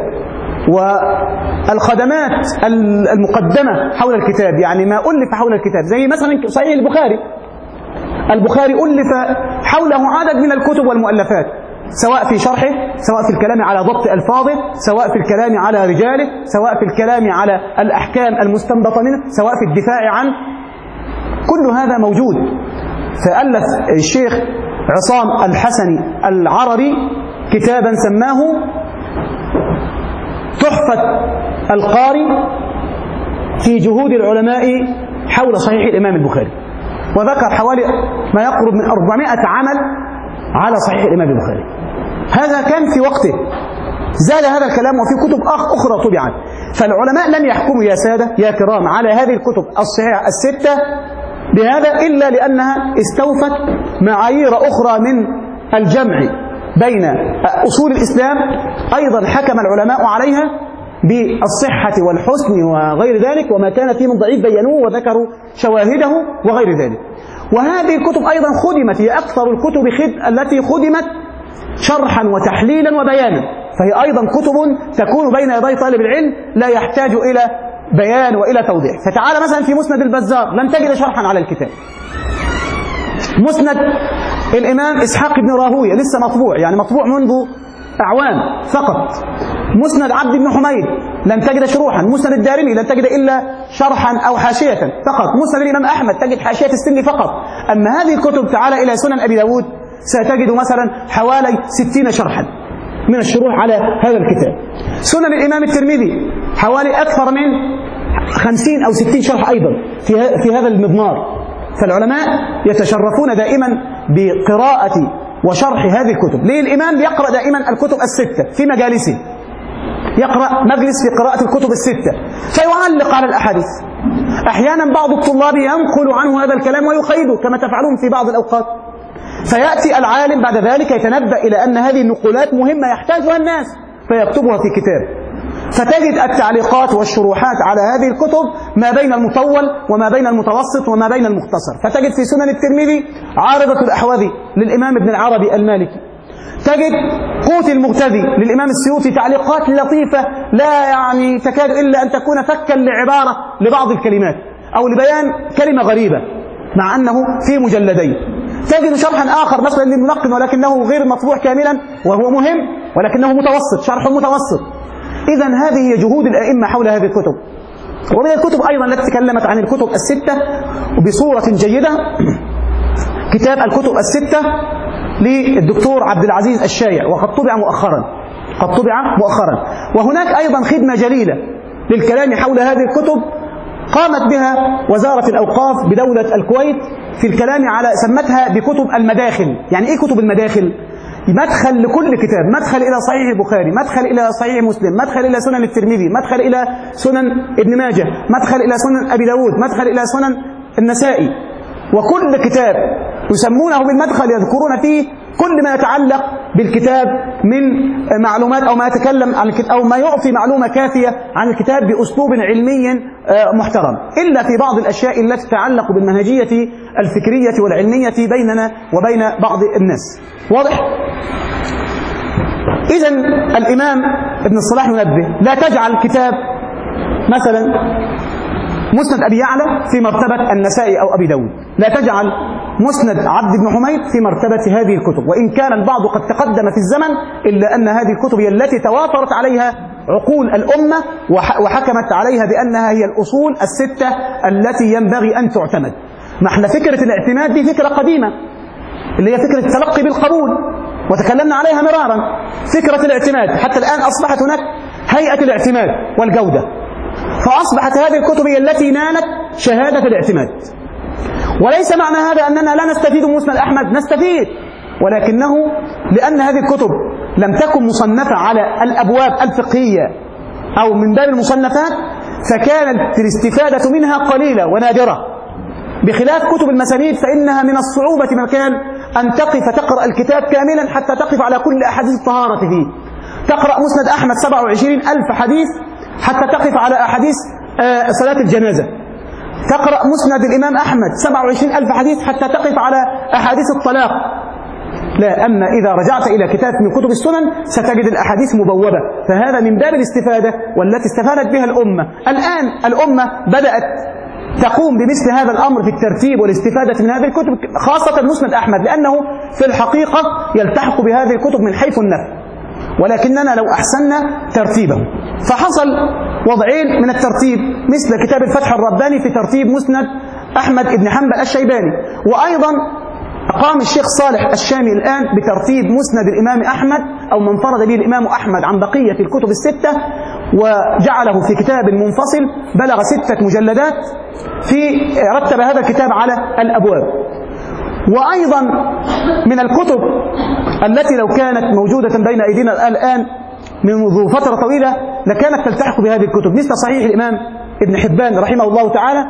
والخدمات المقدمة حول الكتاب، يعني ما ألف حول الكتاب، زي مثلا صحيح البخاري. البخاري ألف حوله عدد من الكتب والمؤلفات، سواء في شرحه، سواء في الكلام على ضبط ألفاظه، سواء في الكلام على رجاله، سواء في الكلام على الأحكام المستنبطة منه، سواء في الدفاع عنه، كل هذا موجود. فألف الشيخ عصام الحسني العرري كتابا سماه تحفة القاري في جهود العلماء حول صحيح الإمام البخاري، وذكر حوالي ما يقرب من أربعمائة عمل على صحيح الإمام البخاري. هذا كان في وقته، زاد هذا الكلام وفي كتب أخرى طبعت. فالعلماء لم يحكموا يا سادة يا كرام على هذه الكتب الصحيحة الستة بهذا إلا لأنها استوفت معايير أخرى من الجمع بين أصول الإسلام، أيضا حكم العلماء عليها بالصحة والحسن وغير ذلك، وما كان فيه من ضعيف بينوه وذكروا شواهده وغير ذلك. وهذه الكتب أيضا خدمت، هي أكثر الكتب خد التي خدمت شرحا وتحليلا وبيانا، فهي أيضا كتب تكون بين يدي طالب العلم لا يحتاج إلى بيان وإلى توضيح. فتعال مثلا في مسند البزار لن تجد شرحا على الكتاب. مسند الإمام إسحاق بن راهويه لسه مطبوع، يعني مطبوع منذ أعوام فقط. مسند عبد بن حميد لن تجد شروحا. مسند الدارمي لن تجد إلا شرحا أو حاشية فقط. مسند الإمام أحمد تجد حاشية السن فقط. أما هذه الكتب تعال إلى سنن أبي داود ستجد مثلا حوالي ستين شرحا من الشروح على هذا الكتاب. سنن الإمام الترمذي حوالي أكثر من خمسين أو ستين شرح أيضا في في هذا المضمار. فالعلماء يتشرفون دائما بقراءة وشرح هذه الكتب. ليه؟ الإمام يقرأ دائما الكتب الستة في مجالسه، يقرأ مجلس في قراءة الكتب الستة فيعلق على الأحاديث. أحيانا بعض الطلاب ينقل عنه هذا الكلام ويقيده كما تفعلون في بعض الأوقات، فيأتي العالم بعد ذلك يتنبأ إلى أن هذه النقولات مهمة يحتاجها الناس فيكتبها في كتاب. فتجد التعليقات والشروحات على هذه الكتب ما بين المطول وما بين المتوسط وما بين المختصر. فتجد في سنن الترمذي عارضة الأحوذي للإمام ابن العربي المالكي، تجد قوت المغتذي للإمام السيوطي تعليقات لطيفة لا يعني تكاد إلا أن تكون فكا لعبارة لبعض الكلمات أو لبيان كلمة غريبة مع أنه في مجلدين. تجد شرحا آخر مثلا للمنقم ولكنه غير مطبوع كاملا وهو مهم ولكنه متوسط، شرح متوسط. إذا هذه هي جهود الأئمة حول هذه الكتب. ومن الكتب أيضا التي تكلمت عن الكتب الستة وبصورة جيدة كتاب الكتب الستة للدكتور عبد العزيز الشايع، وقد طبع مؤخرا قد طبع مؤخرا وهناك أيضا خدمة جليلة للكلام حول هذه الكتب قامت بها وزارة الأوقاف بدولة الكويت في الكلام على سمتها بكتب المداخل. يعني إيه كتب المداخل؟ مدخل لكل كتاب، مدخل إلى صحيح البخاري، مدخل إلى صحيح مسلم، مدخل إلى سنن الترمذي، مدخل إلى سنن ابن ماجه، مدخل إلى سنن أبي داود، مدخل إلى سنن النسائي. وكل كتاب يسمونه بالمدخل يذكرون فيه كل ما يتعلق بالكتاب من معلومات أو ما يتكلم عن الكتاب أو ما يعطي معلومة كافية عن الكتاب بأسلوب علمي محترم، إلا في بعض الأشياء التي تتعلق بالمنهجية الفكرية والعلمية بيننا وبين بعض الناس. واضح؟ إذن الإمام ابن الصلاح ينبه لا تجعل كتاب مثلا مسند أبي يعلى في مرتبة النسائي أو أبي داود، لا تجعل مسند عبد بن حميد في مرتبة هذه الكتب، وإن كان البعض قد تقدم في الزمن إلا أن هذه الكتب هي التي توافرت عليها عقول الأمة وحكمت عليها بأنها هي الأصول الستة التي ينبغي أن تعتمد. ما احنا فكرة الاعتماد دي فكرة قديمة اللي هي فكرة التلقي بالقبول وتكلمنا عليها مرارا. فكرة الاعتماد حتى الآن أصبحت هناك هيئة الاعتماد والجودة، فأصبحت هذه الكتب هي التي نالت شهادة الاعتماد. وليس معنى هذا أننا لا نستفيد من مسند أحمد، نستفيد، ولكنه لأن هذه الكتب لم تكن مصنفة على الأبواب الفقهية أو من باب المصنفات فكانت الاستفادة منها قليلة ونادرة، بخلاف كتب المسانيد فإنها من الصعوبة مكان أن تقف تقرأ الكتاب كاملا حتى تقف على كل أحاديث الطهارة فيه. تقرأ مسند أحمد سبعة وعشرين ألف حديث حتى تقف على أحاديث صلاة الجنازة. تقرأ مسند الإمام أحمد سبعة وعشرين ألف حديث حتى تقف على أحاديث الطلاق. لا، أما إذا رجعت إلى كتاب من كتب السنن ستجد الأحاديث مبوبة، فهذا من باب الاستفادة والتي استفادت بها الأمة. الآن الأمة بدأت تقوم بمثل هذا الأمر في الترتيب والاستفادة من هذه الكتب، خاصة مسند أحمد، لأنه في الحقيقة يلتحق بهذه الكتب من حيث النفع، ولكننا لو أحسننا ترتيبه. فحصل وضعين من الترتيب مثل كتاب الفتح الرباني في ترتيب مسند أحمد بن حنبل الشيباني، وأيضا قام الشيخ صالح الشامي الآن بترتيب مسند الإمام أحمد أو من فرد به الإمام أحمد عن بقية الكتب الستة وجعله في كتاب منفصل بلغ ستة مجلدات، في رتب هذا الكتاب على الأبواب. وأيضا من الكتب التي لو كانت موجودة بين أيدينا الآن منذ فترة طويلة لكانت تلتحق بهذه الكتب مثل صحيح الإمام ابن حبان رحمه الله تعالى.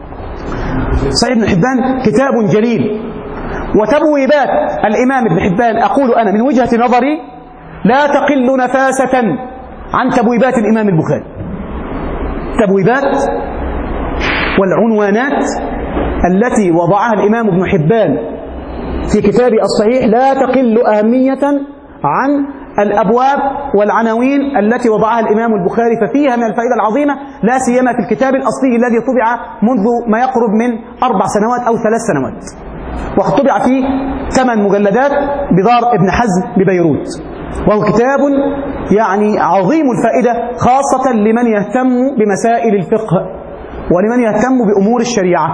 صحيح ابن حبان كتاب جليل، وتبويبات الإمام ابن حبان أقول أنا من وجهة نظري لا تقل نفاسة عن تبويبات الإمام البخاري. تبويبات والعنوانات التي وضعها الإمام ابن حبان في كتابه الصحيح لا تقل أهمية عن الأبواب والعناوين التي وضعها الإمام البخاري، ففيها من الفائدة العظيمة لا سيما في الكتاب الأصلي الذي طبع منذ ما يقرب من أربع سنوات أو ثلاث سنوات، وقد طبع فيه ثمان مجلدات بدار ابن حزم ببيروت، وهو كتاب يعني عظيم الفائدة خاصة لمن يهتم بمسائل الفقه ولمن يهتم بأمور الشريعة.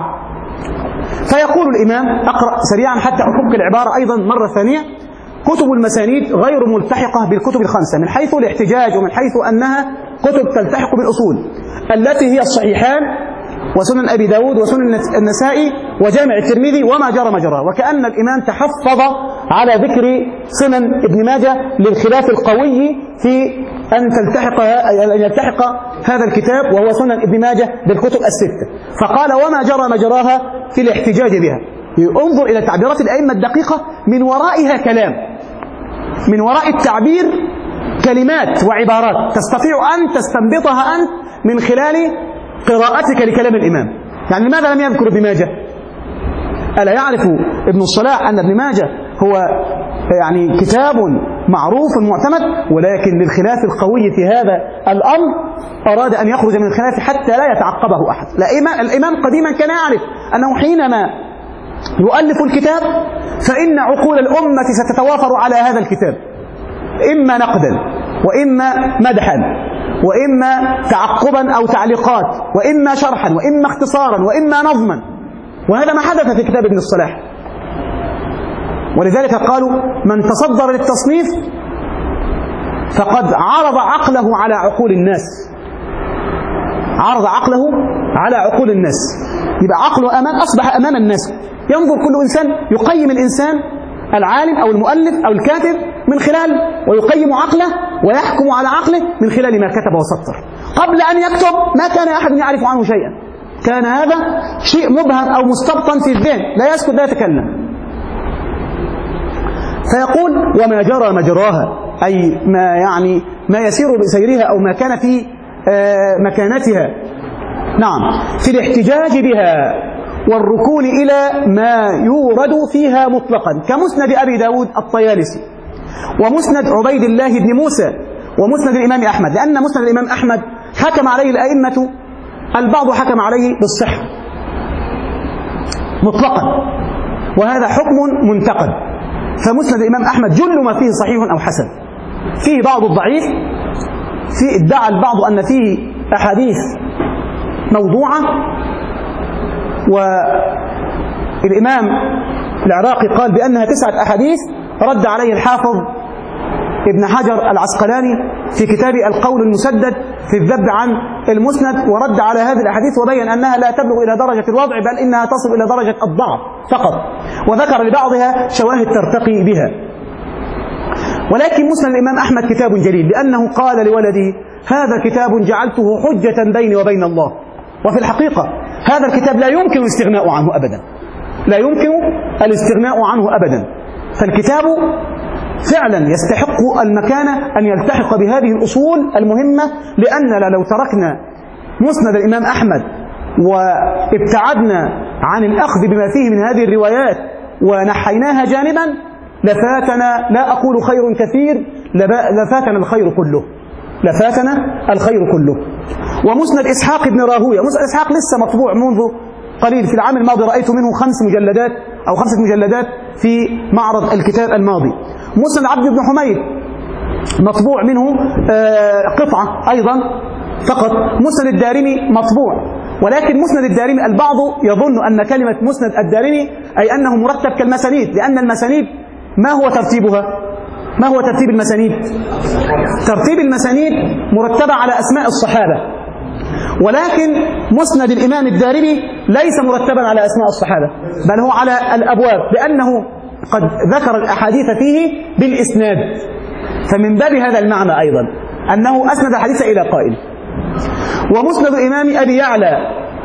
فيقول الإمام، أقرأ سريعا حتى أفك العبارة أيضا مرة ثانية: كتب المسانيد غير ملتحقة بالكتب الخمسة من حيث الاحتجاج ومن حيث أنها كتب تلتحق بالأصول التي هي الصحيحان وسنن أبي داود وسنن النسائي وجامع الترمذي وما جرى مجراه، وكأن الإمام تحفظ على ذكر سنن ابن ماجه للخلاف القوي في أن تلتحق أن يلتحق هذا الكتاب وهو سنن ابن ماجه بالكتب الستة، فقال وما جرى مجراها في الاحتجاج بها. انظر إلى تعبيرات الأئمة الدقيقة، من ورائها كلام، من وراء التعبير كلمات وعبارات تستطيع أن تستنبطها أنت من خلال قراءتك لكلام الإمام. يعني لماذا لم يذكر ابن ماجه؟ ألا يعرف ابن الصلاح أن ابن ماجه هو يعني كتاب معروف معتمد، ولكن للخلاف القوي في هذا الأمر أراد أن يخرج من الخلاف حتى لا يتعقبه أحد. الإمام قديما كان يعرف أنه حينما يؤلف الكتاب فإن عقول الأمة ستتوافر على هذا الكتاب إما نقدا وإما مدحا، وإما تعقبا أو تعليقات، وإما شرحا، وإما اختصارا، وإما نظما. وهذا ما حدث في كتاب ابن الصلاح. ولذلك قالوا من تصدر للتصنيف فقد عرض عقله على عقول الناس، عرض عقله على عقول الناس. يبقى عقله أمام أصبح أمام الناس، ينظر كل إنسان، يقيم الإنسان العالم أو المؤلف أو الكاتب من خلال، ويقيم عقله ويحكم على عقله من خلال ما كتب وسطر. قبل أن يكتب ما كان أحد يعرف عنه شيئا، كان هذا شيء مبهم أو مستبطن في الذهن، لا يسكت لا يتكلم. فيقول وما جرى مجراها، أي ما يعني ما يسير بسيرها أو ما كان في مكانتها، نعم، في الاحتجاج بها والركون إلى ما يورد فيها مطلقا، كمسند أبي داود الطيالسي، ومسند عبيد الله بن موسى، ومسند الإمام أحمد، لأن مسند الإمام أحمد حكم عليه الأئمة، البعض حكم عليه بالصحة مطلقا، وهذا حكم منتقد. فمسند الإمام أحمد جل ما فيه صحيح أو حسن، فيه بعض الضعيف، في ادعى البعض أن فيه أحاديث موضوعة، والإمام العراقي قال بأنها تسعة أحاديث، رد عليه الحافظ ابن حجر العسقلاني في كتاب القول المسدد في الذب عن المسند، ورد على هذه الأحاديث وبين أنها لا تبلغ إلى درجة الوضع، بل إنها تصل إلى درجة الضعف فقط، وذكر لبعضها شواهد ترتقي بها. ولكن مسند الإمام أحمد كتاب جليل، لأنه قال لولده هذا كتاب جعلته حجة بيني وبين الله. وفي الحقيقة هذا الكتاب لا يمكن الاستغناء عنه أبدا، لا يمكن الاستغناء عنه أبدا. فالكتاب فعلا يستحق المكانة أن يلتحق بهذه الأصول المهمة، لأننا لو تركنا مسند الإمام أحمد وابتعدنا عن الأخذ بما فيه من هذه الروايات ونحيناها جانبا لفاتنا، لا أقول خير كثير، لفاتنا الخير كله، لفاتنا الخير كله. ومسند إسحاق بن راهويه، مسند إسحاق لسه مطبوع منذ قليل، في العام الماضي رأيت منه خمس مجلدات أو خمسة مجلدات في معرض الكتاب الماضي. مسند عبد بن حميد مطبوع منه قطعة أيضا فقط. مسند الدارمي مطبوع، ولكن مسند الدارمي البعض يظن أن كلمة مسند الدارمي أي أنه مرتب كالمسانيد، لأن المسانيد ما هو ترتيبها؟ ما هو ترتيب المسانيد؟ ترتيب المسانيد مرتبة على أسماء الصحابة، ولكن مسند الإمام الدارمي ليس مرتبا على أسماء الصحابة، بل هو على الأبواب، لأنه قد ذكر الأحاديث فيه بالإسناد، فمن باب هذا المعنى أيضا أنه أسند الحديث إلى قائل. ومسند الإمام أبي يعلى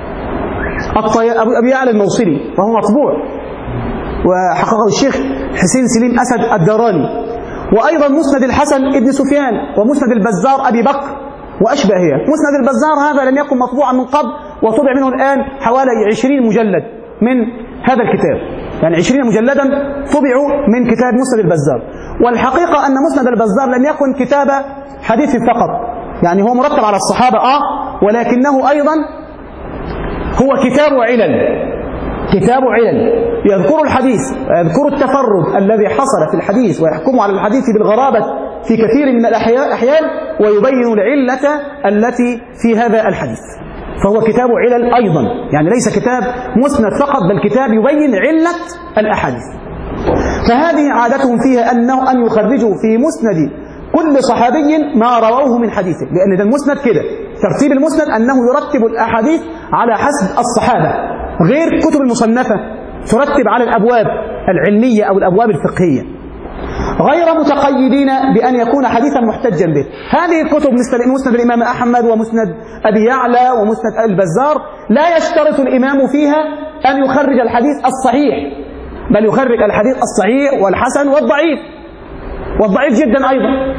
أبي يعلى الموصلي، وهو مطبوع وحققه الشيخ حسين سليم أسد الدراني. وأيضا مسند الحسن ابن سفيان، ومسند البزار أبي بكر وأشباهها. مسند البزار هذا لم يكن مطبوعا من قبل، وطبع منه الآن حوالي عشرين مجلد من هذا الكتاب، يعني عشرين مجلدا طبعوا من كتاب مسند البزار. والحقيقة أن مسند البزار لم يكن كتاب حديث فقط، يعني هو مرتب على الصحابة آه، ولكنه أيضا هو كتاب علل، كتاب علل يذكر الحديث ويذكر التفرد الذي حصل في الحديث، ويحكم على الحديث بالغرابة في كثير من الأحيان، ويبين العلة التي في هذا الحديث. فهو كتاب علل أيضا، يعني ليس كتاب مسند فقط، بل كتاب يبين علة الأحاديث. فهذه عادتهم فيها أنه أن يخرجوا في مسند كل صحابي ما رووه من حديثه، لأن ده المسند كده، ترتيب المسند أنه يرتب الأحاديث على حسب الصحابة، غير كتب المصنفة ترتب على الأبواب العلمية أو الأبواب الفقهية، غير متقيدين بأن يكون حديثا محتجا به. هذه الكتب مثل مسند الإمام أحمد ومسند أبي يعلى ومسند البزار لا يشترط الإمام فيها أن يخرج الحديث الصحيح، بل يخرج الحديث الصحيح والحسن والضعيف، والضعيف جدا أيضا.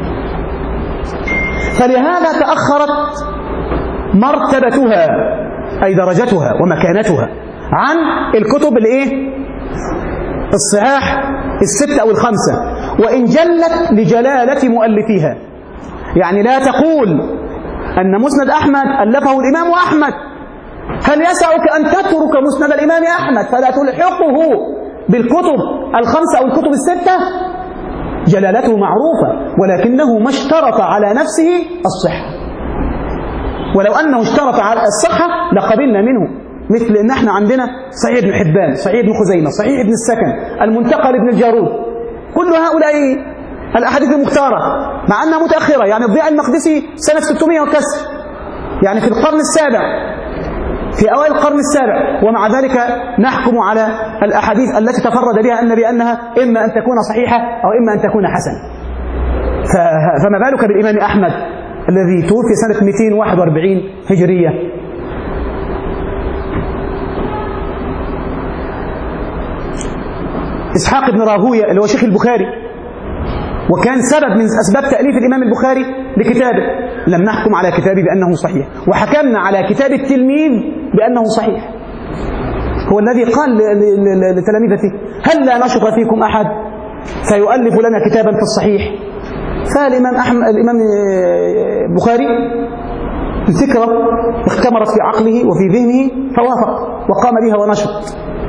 فلهذا تأخرت مرتبتها أي درجتها ومكانتها عن الكتب الإيه؟ الصحاح الستة أو الخمسة، وإن جلت لجلالة مؤلفيها. يعني لا تقول أن مسند أحمد ألفه الإمام أحمد، هل يسعك أن تترك مسند الإمام أحمد فلا تلحقه بالكتب الخمسة أو الكتب الستة؟ جلالته معروفة، ولكنه ما اشترط على نفسه الصحة، ولو أنه اشترط على الصحة لقبلنا منه، مثل أن احنا عندنا صحيح ابن حبان، صحيح ابن خزيمة، صحيح ابن السكن، المنتقى لابن الجارود، كل هؤلاء الأحاديث المختارة مع أنها متأخرة. يعني الضياء المقدسي سنة ستمائة وكسر، يعني في القرن السابع، في أوائل القرن السابع، ومع ذلك نحكم على الأحاديث التي تفرد بها النبي أنها إما أن تكون صحيحة أو إما أن تكون حسنة. فما بالك بالإمام أحمد الذي توفي سنة مئتين وواحد وأربعين هجرية. إسحاق بن راهوية اللي هو شيخ البخاري، وكان سبب من أسباب تأليف الإمام البخاري لكتابه، لم نحكم على كتابه بأنه صحيح، وحكمنا على كتاب التلميذ بأنه صحيح. هو الذي قال لتلاميذته: هل لا نشط فيكم أحد فيؤلف لنا كتابا في الصحيح؟ فالإمام أحمد الإمام البخاري الفكرة اختمرت في عقله وفي ذهنه فوافق وقام بها ونشط.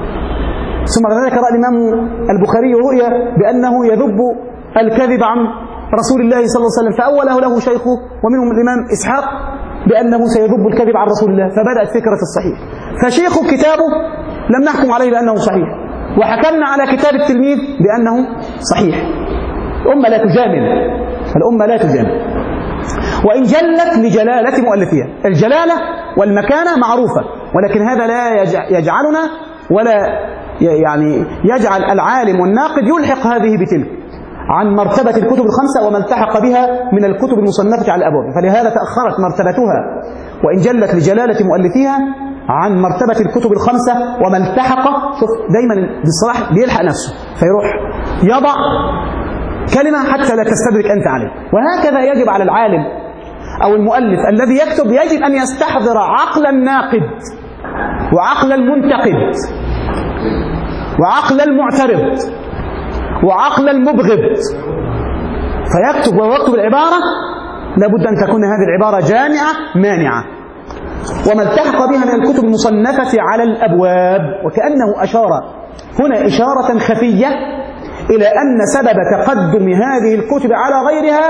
ثم بعد ذلك رأى الإمام البخاري رؤيا بأنه يذب الكذب عن رسول الله صلى الله عليه وسلم، فأوله له شيخه ومنهم الإمام إسحاق بأنه سيذب الكذب عن رسول الله، فبدأت فكرة الصحيح. فشيخ كتابه لم نحكم عليه بأنه صحيح، وحكمنا على كتاب التلميذ بأنه صحيح. الأمة لا تجامل، الأمة لا تجامل، وإن جلت لجلالة مؤلفيها. الجلالة والمكانة معروفة، ولكن هذا لا يجعلنا ولا يعني يجعل العالم والناقد يلحق هذه بتلك عن مرتبة الكتب الخمسة وما التحق بها من الكتب المصنفة على الأبواب. فلهذا تأخرت مرتبتها وإن جلت لجلالة مؤلفيها عن مرتبة الكتب الخمسة وما التحق. شوف دايما بالصلاح بيلحق نفسه فيروح يضع كلمة حتى لا تستدرك أنت عليه. وهكذا يجب على العالم أو المؤلف الذي يكتب، يجب أن يستحضر عقل الناقد وعقل المنتقد وعقل المعترض وعقل المبغض، فيكتب ويكتب العبارة لابد أن تكون هذه العبارة جامعة مانعة وما التحق بها من الكتب المصنفة على الأبواب. وكأنه أشار هنا إشارة خفية إلى أن سبب تقدم هذه الكتب على غيرها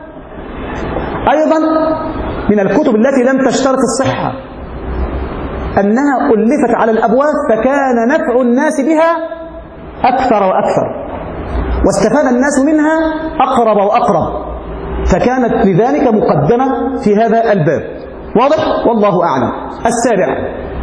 أيضا من الكتب التي لم تشترط الصحة أنها ألفت على الأبواب، فكان نفع الناس بها أكثر وأكثر، واستفاد الناس منها أقرب وأقرب، فكانت لذلك مقدمة في هذا الباب. واضح؟ والله أعلم. السابع.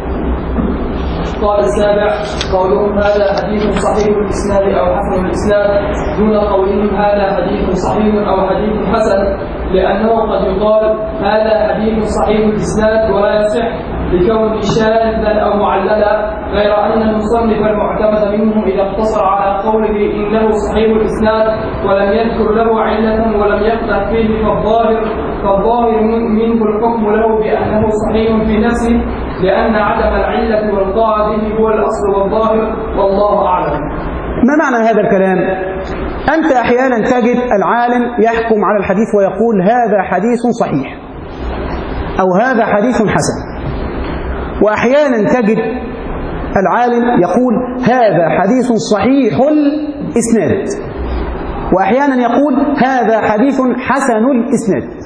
قال السابع: قولهم هذا حديث صحيح الإسناد أو حسن الإسناد دون قولهم هذا حديث صحيح أو حديث حسن، لأنه قد يقال هذا حديث صحيح الإسناد ولا يصح لكون شاذا أو معللا، غير أن المصنف المعتمد منهم إذا اقتصر على قوله إنه صحيح الإسناد ولم يذكر له علة ولم يقدح فيه فالظاهر فالظاهر منه الحكم له بأنه صحيح في نفسه، لأن عدم العلة والقاعدة هو الأصل والظاهر، والله أعلم. ما معنى هذا الكلام؟ أنت أحيانا تجد العالم يحكم على الحديث ويقول هذا حديث صحيح أو هذا حديث حسن، وأحيانا تجد العالم يقول هذا حديث صحيح الإسناد، وأحيانا يقول هذا حديث حسن الإسناد.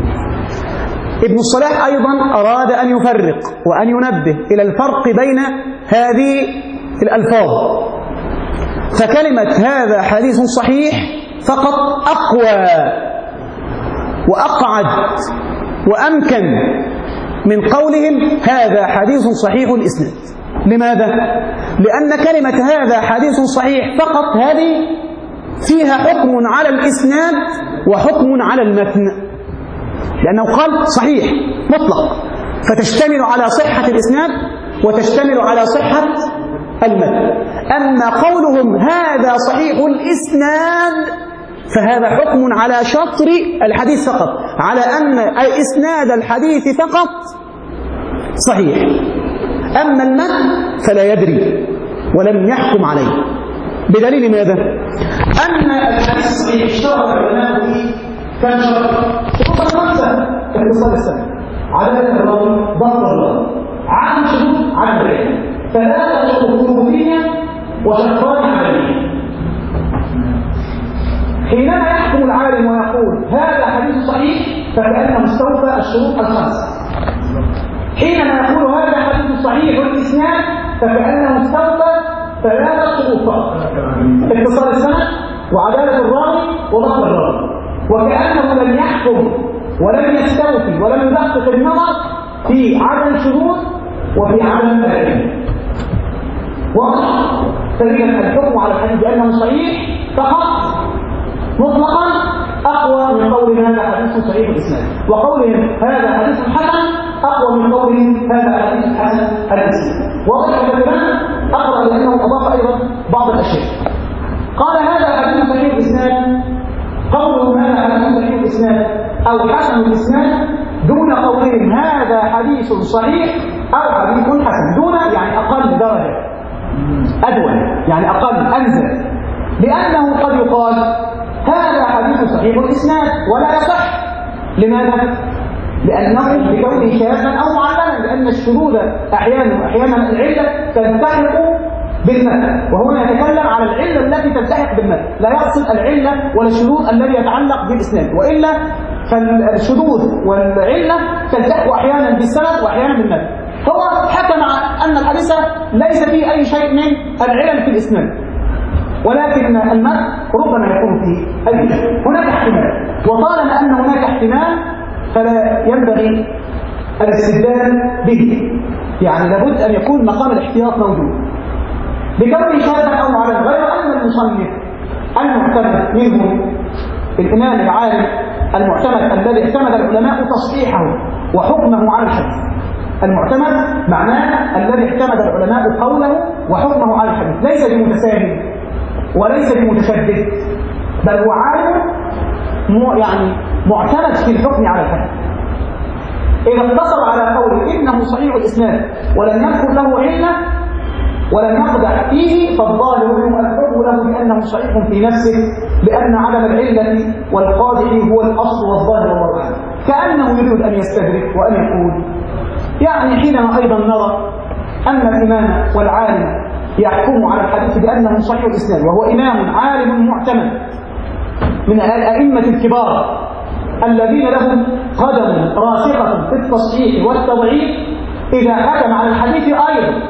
ابن الصلاح أيضا أراد أن يفرق وأن ينبه إلى الفرق بين هذه الألفاظ، فكلمة هذا حديث صحيح فقط أقوى وأقعد وأمكن من قولهم هذا حديث صحيح الإسناد. لماذا؟ لأن كلمة هذا حديث صحيح فقط هذه فيها حكم على الإسناد وحكم على المتن، لأنه قال صحيح مطلق، فتشتمل على صحة الإسناد وتشتمل على صحة المتن. أما قولهم هذا صحيح الإسناد فهذا حكم على شطر الحديث فقط، على أن إسناد الحديث فقط صحيح، أما المتن فلا يدري ولم يحكم عليه. بدليل ماذا؟ أن الحديث الصحيح اشترط العلماء فيه كان شرط شروط خمسة: اتصال السند، عدالة الراوي، ضبط الراوي، عدم شروط عدم العلم، ثلاثة شروط ثبوتية وشرطان عملية. حينما يحكم العالم ويقول هذا حديث صحيح فكأنه استوفى الشروط الخمسة. حينما يقول هذا حديث صحيح الإسناد فكأنه استوفى ثلاثة شروط: اتصال السند وعدالة الراوي وضبط الراوي، وكأنه لم يحكم ولم يستوفي ولم يدقق النظر في عدم شروط وفي عدم العلم. واضح؟ فإذا الحكم على الحديث بأنه صحيح فقط مطلقا أقوى من قول هذا حديث صحيح الإسناد، وقولهم هذا حديث حسن أقوى من قولهم هذا حديث حسن الإسناد. واضح كلام؟ أقرأ لأنه أضاف أيضا بعض الأشياء. قال هذا حديث صحيح الإسناد، قولهم هذا حديث صحيح الإسناد أو حسن الإسناد دون قولهم هذا حديث صحيح أو حديث حسن. دون يعني أقل درجة، أدون يعني أقل أنزل، لأنه قد يقال هذا حديث صحيح الإسناد ولا يصح. لماذا؟ لأنه بكونه شاذا أو معللا، لأن الشذوذ أحيانا أحيانا العلة تلتحق بالمتن، وهنا يتكلم على العلة التي تلتحق بالمتن، لا يقصد العلة ولا الشذوذ الذي يتعلق بالإسناد، وإلا فالشذوذ والعلة تلتحق أحيانا بالسند وأحيانا بالمتن. هو حكم أن الحديث ليس فيه أي شيء من العلل في الإسناد، ولكن المتن ربما يكون فيه أي شيء. هناك احتمال، وطالما أن هناك احتمال فلا ينبغي الاستدلال به، يعني لابد أن يكون مقام الاحتياط موجود بكونه شاذا أو معلل. غير أن المصنف المعتمد منهم الإمام العالم المعتمد الذي اعتمد العلماء تصحيحه وحكمه على الحديث. المعتمد معناه الذي اعتمد العلماء قوله وحكمه على الحديث، ليس بمتساهل وليس بمتشدد، بل هو عالم يعني معتمد في الحكم على الحديث. إذا اقتصر على قوله إنه صحيح الإسناد ولم يذكر له علة ولم يقدح فيه، فالظاهر منه الحكم له بأنه صحيح في نفسه، لأن عدم العلة والقادح هو الأصل والظاهر والله أعلم. كأنه يريد أن يستدرك وأن يقول يعني حينما أيضا نرى أن الإمام والعالم يحكم على الحديث بأنه صحيح الإسناد، وهو إمام عالم معتمد من الأئمة الكبار الذين لهم قدم راسخة في التصحيح والتضعيف، إذا حكم على الحديث أيضا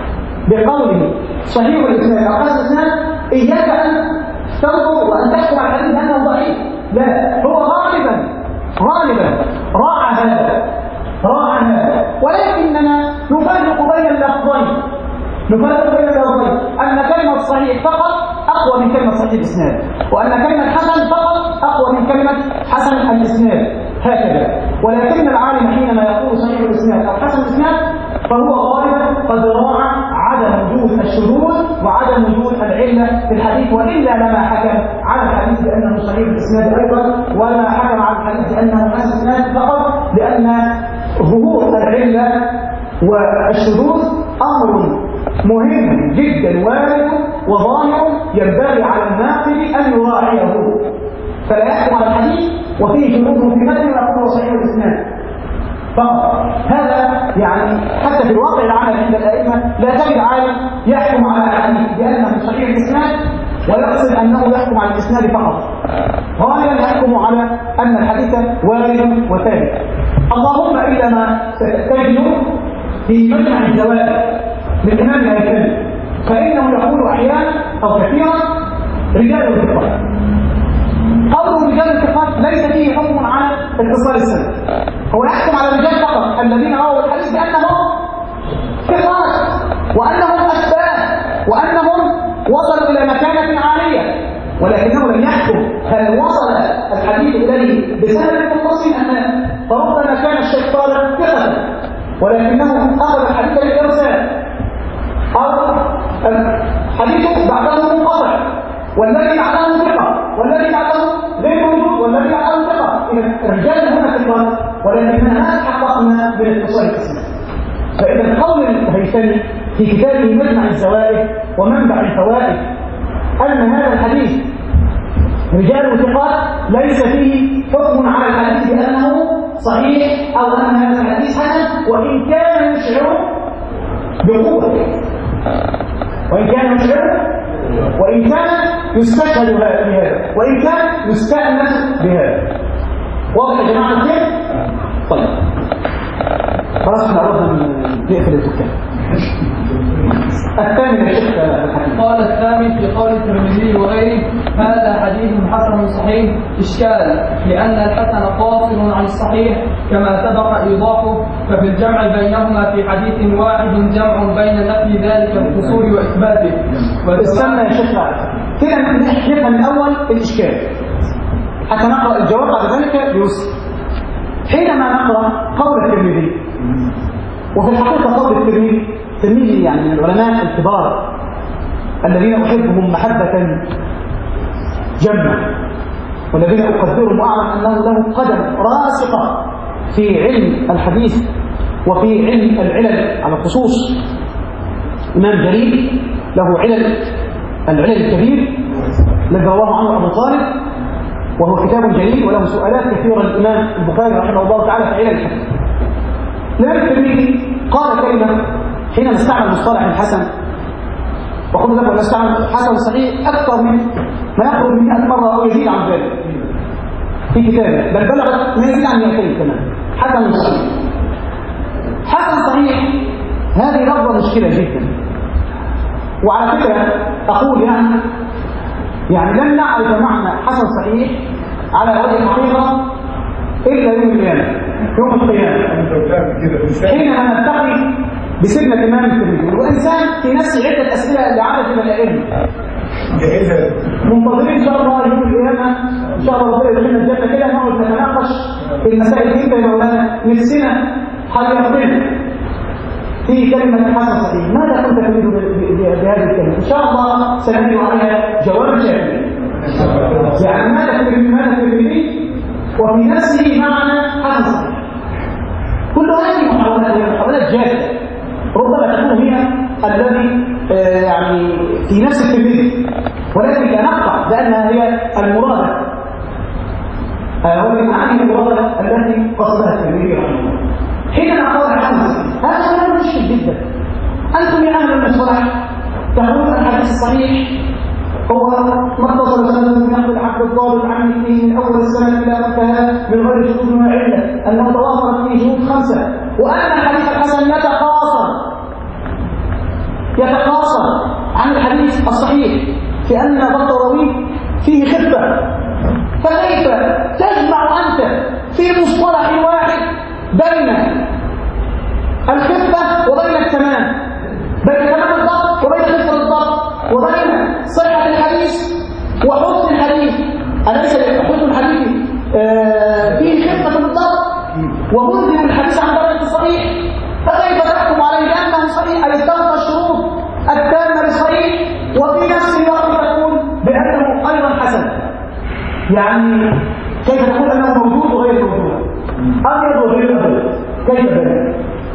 بقوله صحيح الإسناد أو حسن الإسناد، إياك أن تنظر وأن تحكم على الحديث أنه ضعيف، لا، هو غالبا غالبا راعى هذا راعى هذا ولكننا نفرق بين اللفظين نفرق بين اللفظين أن كلمة صحيح فقط أقوى من كلمة صحيح الإسناد، وأن كلمة حسن فقط أقوى من كلمة حسن الإسناد، هكذا. ولكن العالم حينما يقول صحيح الإسناد أو حسن الإسناد فهو غالبا قد راعى عدم وجود الشذوذ وعدم وجود العلة في الحديث، وإلا لما حكم على الحديث بأنه صحيح الإسناد أيضا، ولا حكم على الحديث بأنه حسن الإسناد فقط، لأن ظهور العلة والشذوذ أمر مهم جدا وارد وظاهر ينبغي على الناقد أن يراعيه، فلا يحكم على الحديث وفيه شذوذ في متن ويقول صحيح الإسناد فقط. هذا يعني حتى في الواقع العمل عند الأئمة لا تجد عالم يحكم على الحديث بأنه صحيح الإسناد ويقصد أنه يحكم على الإسناد فقط، غالبا يحكم على أن الحديث وارد وثابت، اللهم إلا ما تجد في مجمع الزوائد للإمام الهيثمي، فإنه يقول أحيانا أو كثيرا رجال الثقات. قوله رجال الثقات ليس فيه حكم على اتصال السند، هو يحكم على الرجال فقط الذين رووا الحديث بأنهم ثقات وأنهم أشباه وأنهم وصلوا إلى مكانة عالية، ولكنه لم يحكم هل وصل الحديث إليه بسند متصل أم لا. فربما كان الشيخ طالب ثقة ولكنه أخذ الحديث للإرسال، أو الحديث بعده منقطع والذي بعده ثقة والذي بعده غير موجود والذي بعده ثقة. إذا الرجال هنا ثقات ولكننا ما تحققنا بالاتصال الاسمي. فإذا قول الهيثمي في كتابه مجمع الزوائد ومنبع الفوائد أن هذا الحديث رجال ثقات ليس فيه حكم على الحديث بأنه صحيح أو أن هذا الحديث حسن، وإن كان يشعر بقوة وإن كان يشعر وإن كان يستشهد بهذا وإن كان يستأنس بهذا. واضح يا جماعة الخير؟ طيب خلاص احنا قربنا نقفل الدكان. الثامن يا شيخ الحكيم. قال الثامن في قول الترمذي وغيره هذا حديث حسن صحيح. إشكال لأن الحسن قاصر عن الصحيح كما سبق إيضاحه، ففي الجمع بينهما في حديث واحد جمع بين نفي ذلك القصور وإثباته. استنى يا شيخ كده نفهم الأول الإشكال حتى نقرأ الجواب بعد ذلك بيوسف. حينما نقرأ قول الترمذي، وفي الحقيقة قول الترمذي الترمذي يعني من العلماء الكبار الذين أحبهم محبة جمة، والذين أقدرهم وأعلم أنه له قدم راسخة في علم الحديث وفي علم العلل على الخصوص. إمام جليل له علل العلل الكبير الذي رواه عنه أبو طالب، وهو كتاب جليل وله سؤالات كثيرة للإمام البخاري رحمه الله تعالى في علل الحديث. الإمام الترمذي قال كلمة حين نستعمل مصطلح الحسن، وقل لكم نستعمل حسن صحيح أكثر من ما يقرب من مئة مرة أو يزيد عن ذلك في كتابه، بل بلغت ما يزيد عن مئتين كمان. حسن صحيح حسن صحيح هذه لفظة مشكلة جدا. وعلى فكرة أقول يعني يعني لن نعرف معنى حسن صحيح على وجه الحقيقة إلا يوم القيامة. يوم القيامة حينما نلتقي بسيدنا الإمام الترمذي، والإنسان في نفس عدة أسئلة لعدد من العلم منتظرين إن شاء الله يوم القيامة إن شاء الله ربنا يدخلنا الجنة كده نقعد نتناقش في المسائل دي يا مولانا. نفسنا حيرتنا في كلمة حسن صحيح، ماذا كنت تريد بهذه الكلمة؟ إن شاء الله سنجد عليها جواب شافي. يعني ماذا تريد ماذا تريد وفي نفسه معنى حسن صحيح. كل هذه محاولات هي محاولات جادة ربما تكون هي الذي آه يعني في نفس الترمذي، ولكن لا نقطع لأنها هي المرادة آه والمعاني المرادة التي قصدها الترمذي رحمه الله. حينما قال حسن هذا كلام مشكل جدا. أنتم يا أهل المصطلح تقولون الحديث الصحيح هو ما اتصل سنده من نقل العبد الضابط عن مثله من اول السنه الى منتهى من غير شذوذ ولا عله، انه توافرت فيه شروط خمسه، وان الحديث الحسن يتقاصر يتقاصر عن الحديث الصحيح في ان ضبط الراوي فيه خفه. فكيف تجمع انت في مصطلح واحد بين الخفه وبين التمام، بين تمام الضبط وبين خفه الضبط، وبين صحة الحديث وحسن الحديث؟ أليس حسن الحديث آه فيه خفة الضبط ومنزل الحديث عن درجة الصحيح؟ فكيف تحكم عليه لأنه صحيح أي تلقى الشروط التامة للصحيح وفي نفس الوقت تقول بأنه أيضا حسن؟ يعني كيف تقول أنه موجود وغير موجود؟ أبيض وغير أبيض؟ كيف ذلك؟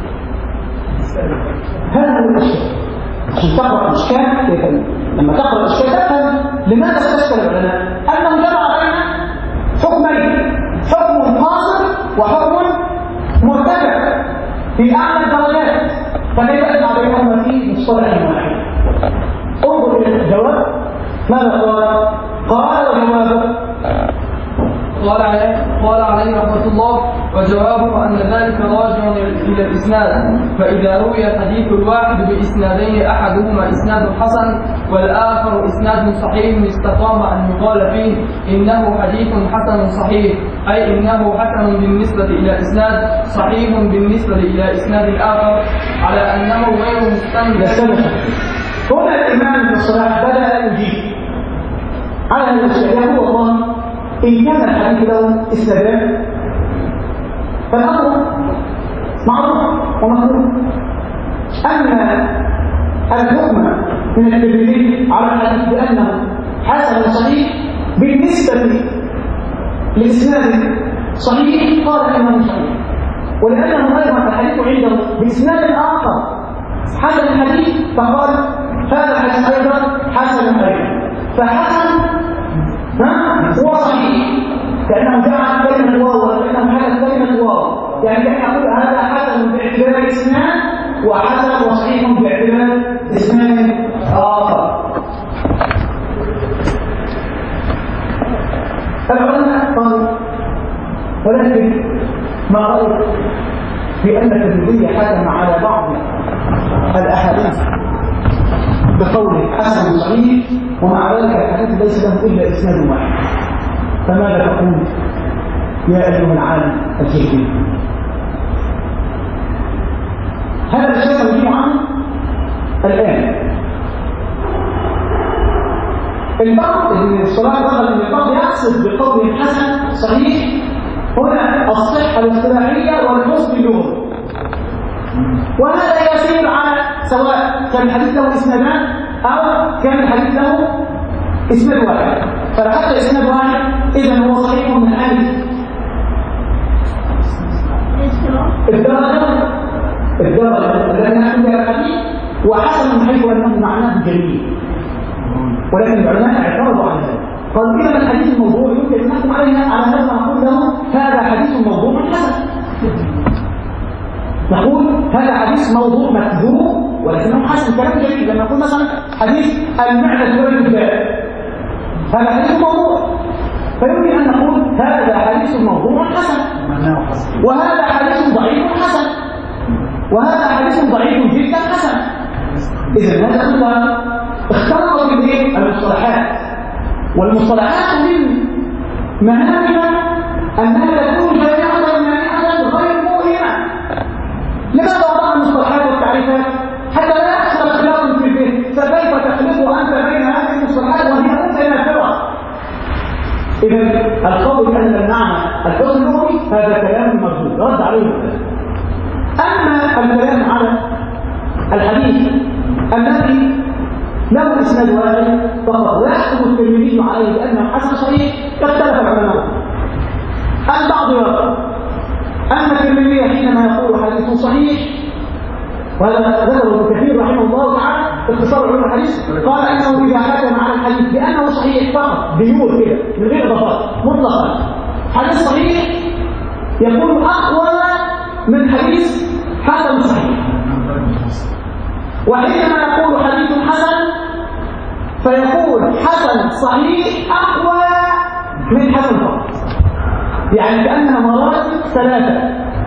هذا هو الأشياء. عشان تقرأ الإشكال كيف لما تقرأ الإشكال تفهم لماذا استشكل العلماء أنه جمع بين حكمين، حكم قاصر وحكم مرتفع في أعلى الدرجات، فكيف أجمع بينهما في مصطلح واحد؟ انظر إلى الجواب ماذا قال؟ قال وجوابه قال عليه قال عليه رحمه الله وجوابه أن ذلك راجع إلى الإسناد، فإذا روي الحديث الواحد بإسنادين أحدهما إسناد حسن والآخر إسناد صحيح استقام أن يقال فيه إنه حديث حسن صحيح، أي إنه حسن بالنسبة إلى إسناد، صحيح بالنسبة إلى إسناد آخر، على أنه غير مستند. هنا الإمام في الصلاة بدأ يجيب على هذا الشيء. يقول الله إن كان الحديث له إسنادان فالأمر معروف ومفهوم. أما الحكم من الترمذي على الحديث بأنه حسن صحيح بالنسبة لإسناد صحيح قال إنه صحيح، ولأنه أيضا الحديث عنده بإسناد آخر حسن الحديث فقال هذا الحديث أيضا حسن أيضا، فحسن هو صحيح كأنه جعل كلمة واو وكأنه حدث كلمة واو، يعني كأن يقول هذا حسن باعتبار إسناد وحسن وصحيح باعتبار إسناد آخر. العلماء قالوا ولكن ما رأوا بأن الترمذي حكم على بعض الأحاديث بقوله حسن صحيح ومع ذلك الحديث ليس له إلا إسناد واحد، فماذا تقول يا أيها العالم الجليل؟ هذا الشيء نجيب عنه الآن. البعض الصلاة دخل أن البعض يقصد بقول حسن صحيح هنا الصحة الاصطلاحية والحسن اللغوي، وهذا يسير على سواء كان الحديث له اسنادان أو كان الحديث له اسناد واحد، فحتى اسناد واحد إذا هو صحيح من حديث الدرجة الدرجة التي نحن بها الحديث وحسن من حيث أنه معناه جميل، ولكن العلماء اعترضوا على هذا، قالوا إذا الحديث الموضوع يمكن أن نحكم عليها على هذا نقول له هذا حديث موضوع حسن، نقول هذا حديث موضوع مكذوب ولكنه حسن، كلام جميل. لما نقول مثلا حديث المعدة والكباب هذا حديث موضوع، فيمكن أن نقول هذا حديث موضوع حسن، وهذا حديث ضعيف حسن، وهذا حديث ضعيف جدا حسن. إذا هذا كلها اختلطت بالايه؟ المصطلحات، والمصطلحات من مهامها انها تكون جامعه مانعه غير مؤلمه. لماذا وضعنا المصطلحات والتعريفات؟ حتى لا يحصل اختلاط في الفهم، فكيف تخلط انت بين هذه المصطلحات وهي متنافره؟ اذا القول بان المعنى الحسن اللغوي هذا كلام مردود رد عليه الكلام. اما الكلام على الحديث الذي له اسناد واحد فقط ويحكم الترمذي عليه بانه حسن صحيح، فاختلف العلماء. البعض يرى ان الترمذي حينما يقول حديث صحيح، وهذا ذكره ابن كثير رحمه الله تعالى في اختصار علوم الحديث، قال انه اذا حكم على الحديث بانه صحيح فقط بيور كده من غير اضافات مطلقا حديث صحيح يكون اقوى من حديث حسن صحيح، وحينما يقول حديث حسن فيقول حسن صحيح أقوى من حسن فقط، يعني كأنها مراتب ثلاثة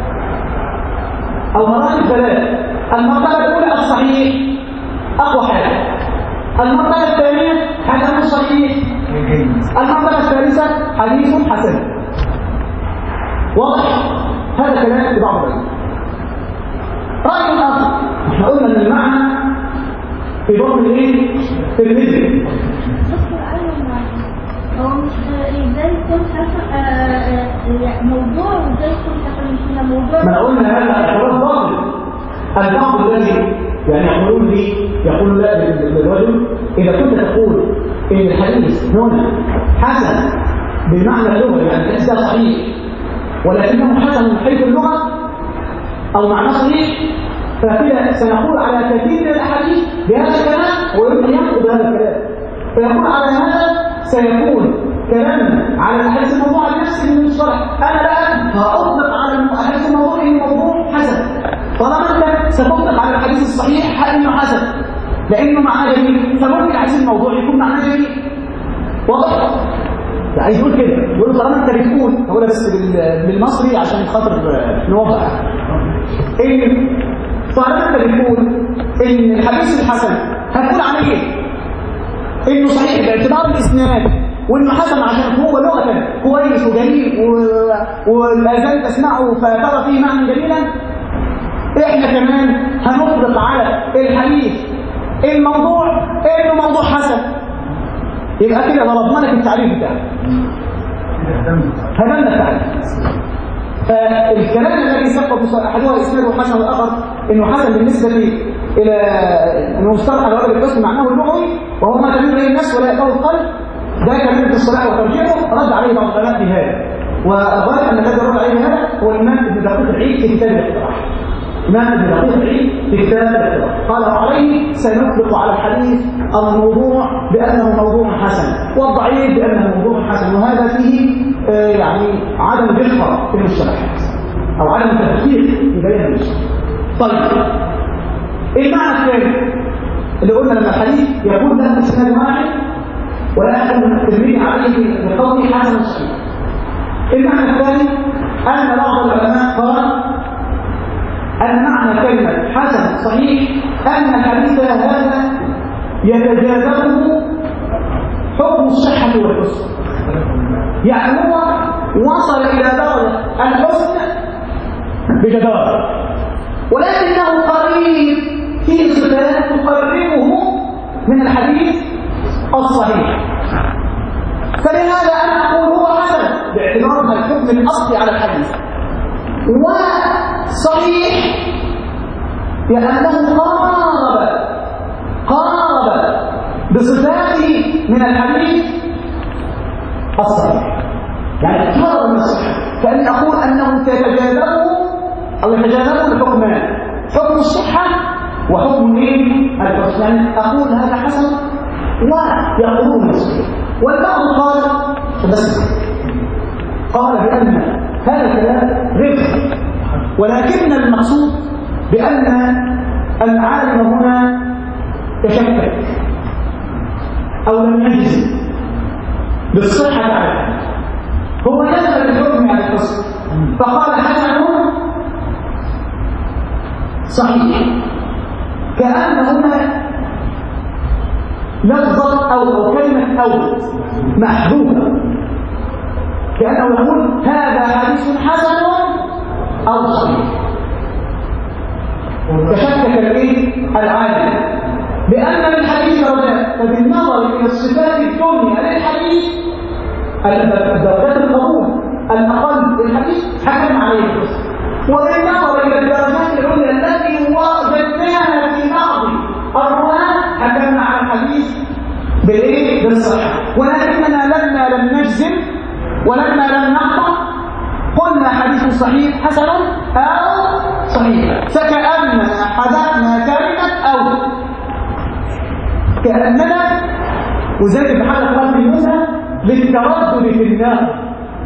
أو مراتب ثلاثة. المرتبة الأولى الصحيح أقوى حاجة، المرتبة الثانية حسن صحيح، المرتبة الثالثة حديث حسن. واضح؟ هذا كلام في بعض الرأي. رأي آخر، احنا قلنا ان المعنى في ضمن الايه؟ في المثل. دكتور ايوه هو مش ازاي يكون حسن موضوع وازاي يكون حسن موضوع؟ ما قلنا هذا اعتراض باطل. البعض الذي يعني يقولون لي يقول لا للرجل اذا كنت تقول ان الحديث هنا حسن بالمعنى اللغوي يعني ليس صحيح ولكنه حسن من حيث اللغه او معنى صحيح، فكده سنقول على كثير من الاحاديث بهذا الكلام ويمكن ينقض هذا الكلام، فيقول على هذا سيكون كلامنا على الاحاديث الموضوع بنفس المصطلح. انا لا هاطلق على الاحاديث الموضوع انه موضوع حسن، طالما انت ستطلق على الحديث الصحيح انه حسن لانه معناه جميل، فممكن الحديث الموضوع يكون معناه جميل. واضح؟ عايز يقول كده، يقول طالما انت بتقول هقولها بس بالمصري عشان خاطر نوضح ان طالما انت بتقول ان الحديث الحسن هتقول عليه ايه؟ انه صحيح باعتبار الاسناد، وانه حسن عشان هو لغه كويس وجميل والاذان تسمعه فترى فيه معنى جميلا. احنا كمان هنطلق على الحديث الموضوع انه موضوع حسن، يبقى كده ضربنا لك التعريف بتاعه، هدمنا التعريف. فالكلام الذي سبق احدها اسناده حسن والاخر انه حسن بالنسبه الى انه مصطلح على وجه القسم معناه اللغوي وهو ما تميل اليه النفس ولا يقوي القلب، ده كلام في الصلاح وترجيحه رد عليه بعض العلماء في هذا. والظاهر ان الذي رد عليه هذا هو الامام ابن دقيق العيد في كتاب الاقتراح. الامام ابن دقيق العيد في كتاب الاقتراح قال عليه سنطلق على الحديث الموضوع بانه موضوع حسن والضعيف بانه موضوع حسن، وهذا فيه آه يعني عدم دقه في المصطلحات او عدم تفكير في بيان المصطلح. طيب المعنى الثاني اللي قلنا لما الحديث يكون له اسناد واحد ولا يكون الترمذي عليه بقوله حسن صحيح. المعنى الثاني ان بعض العلماء قال أن معنى كلمة حسن صحيح أن الحديث هذا يتجاذبه حكم الصحة والحسن، يعني هو وصل إلى درجة الحسن بجدارة، ولكنه قريب في صفات تقربه من الحديث الصحيح. فلهذا أنا أقول هو حسن باعتبار الحكم الأصلي على الحديث، وصحيح لأنه قارب قارب بصفاته من الحديث الصحيح، يعني قارب من الصحة. فأني أقول أنه يتجاذبه أو يتجاذبه الحكمان، حكم الصحة وحكم الحسن، يعني أقول هذا حسن ويقولون الصحيح. والبعض قال بس قال بأن هذا الكلام غير صحيح، ولكن المقصود بأن العالم هنا تشكك أو لم يجزم بالصحة عليه، هو نزل الحكم على الحسن فقال حسن صحيح، كأن هنا لفظة أو, أو كلمة أو محذوفة، كأنه يقول هذا حديث حسن أو صحيح. تشكك الايه العالم بأن الحديث درجات، فبالنظر إلى الصفات الدنيا للحديث درجات القبول الأقل للحديث حكم عليه الحسن، وبالنظر إلى الدرجات العليا التي وجدناها في بعض الرواة حكمنا على الحديث بالايه بالصحة. ولكننا لما لم نجزم ولما لم نقطع قلنا حديث صحيح حسن أو صحيح، فكأننا حذفنا كلمة أو، كأننا وزي بحال قلب موسى للتردد في النار.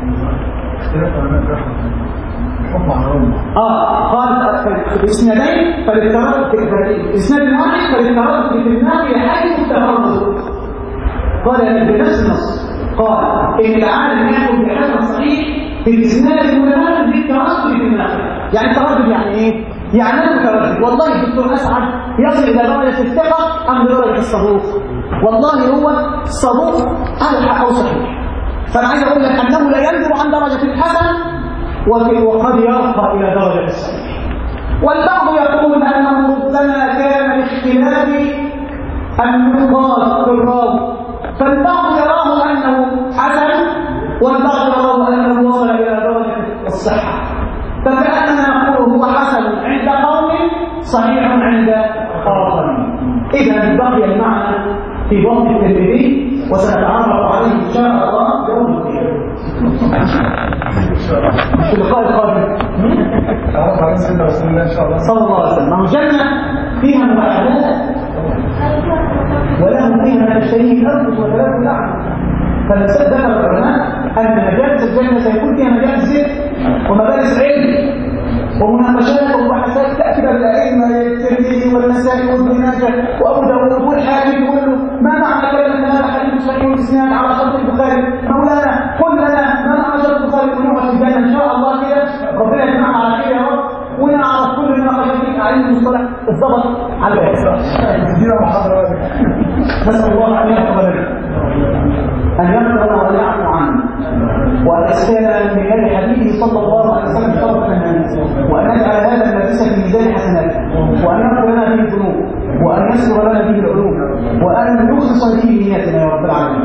اه قال الاسنادين فللتردد الاسناد الواحد فللتردد في النار حيث التردد. قال بنفس النص قال ان العالم يحكم بحسن صحيح في الاسناد المتمرد للتردد في النار. يعني التردد يعني ايه؟ يعني انا متردد والله الدكتور اسعد يصل الى درجه الثقه ام درجه الصدوق، والله هو الصدوق الحق او صحيح. فانا عايز اقول لك انه لا ينزل عن درجه الحسن وقد يرقى إلى درجة الصحيح. والبعض يقول أنه ربما كان باختلاف النقاط في الراوي، فالبعض يراه أنه حسن والبعض يراه أنه وصل إلى درجة الصحة، فكأننا نقول هو حسن عند قوم صحيح عند آخرين. إذا بقي المعنى في ضبط الترمذي وسنتعرف عليه إن شاء الله يوم القيامة. في اللقاء القادم تعرف على سيدنا رسول الله إن شاء الله صلى الله عليه وسلم. الجنة فيها مباحثات ولهم فيها ما تشتهيه الأنفس وتلاذ الأعين، فذكر العلماء أن مجالس الجنة سيكون فيها مجالس ذكر ومجالس علم ومناقشات ومباحثات تأتي بالأئمة الترمذي والنسائي وابن ماجه وأبو داود والحاكم يقول له ما معنى كلمة هذا حديث صحيح الإسناد على شرط البخاري؟ مولانا قل لنا ما معنى شرط البخاري ونوع في الجنة إن شاء الله كده ربنا يجمعنا على خير يا رب ونعرف كل المناقشات في علم المصطلح الضبط على الأسرة. تدينا محاضرة نسأل الله أن يقبل أن يغفر ولا يعفو عنه وأن يسكن من هذا حديثه صلى الله عليه وسلم شرفا لنا، وأن يجعل هذا المجلس في ميزان حسناته، وأن يغفر لنا به الذنوب، وأن يسر لنا به العلوم، وأن يخلص به نيتنا يا رب العالمين.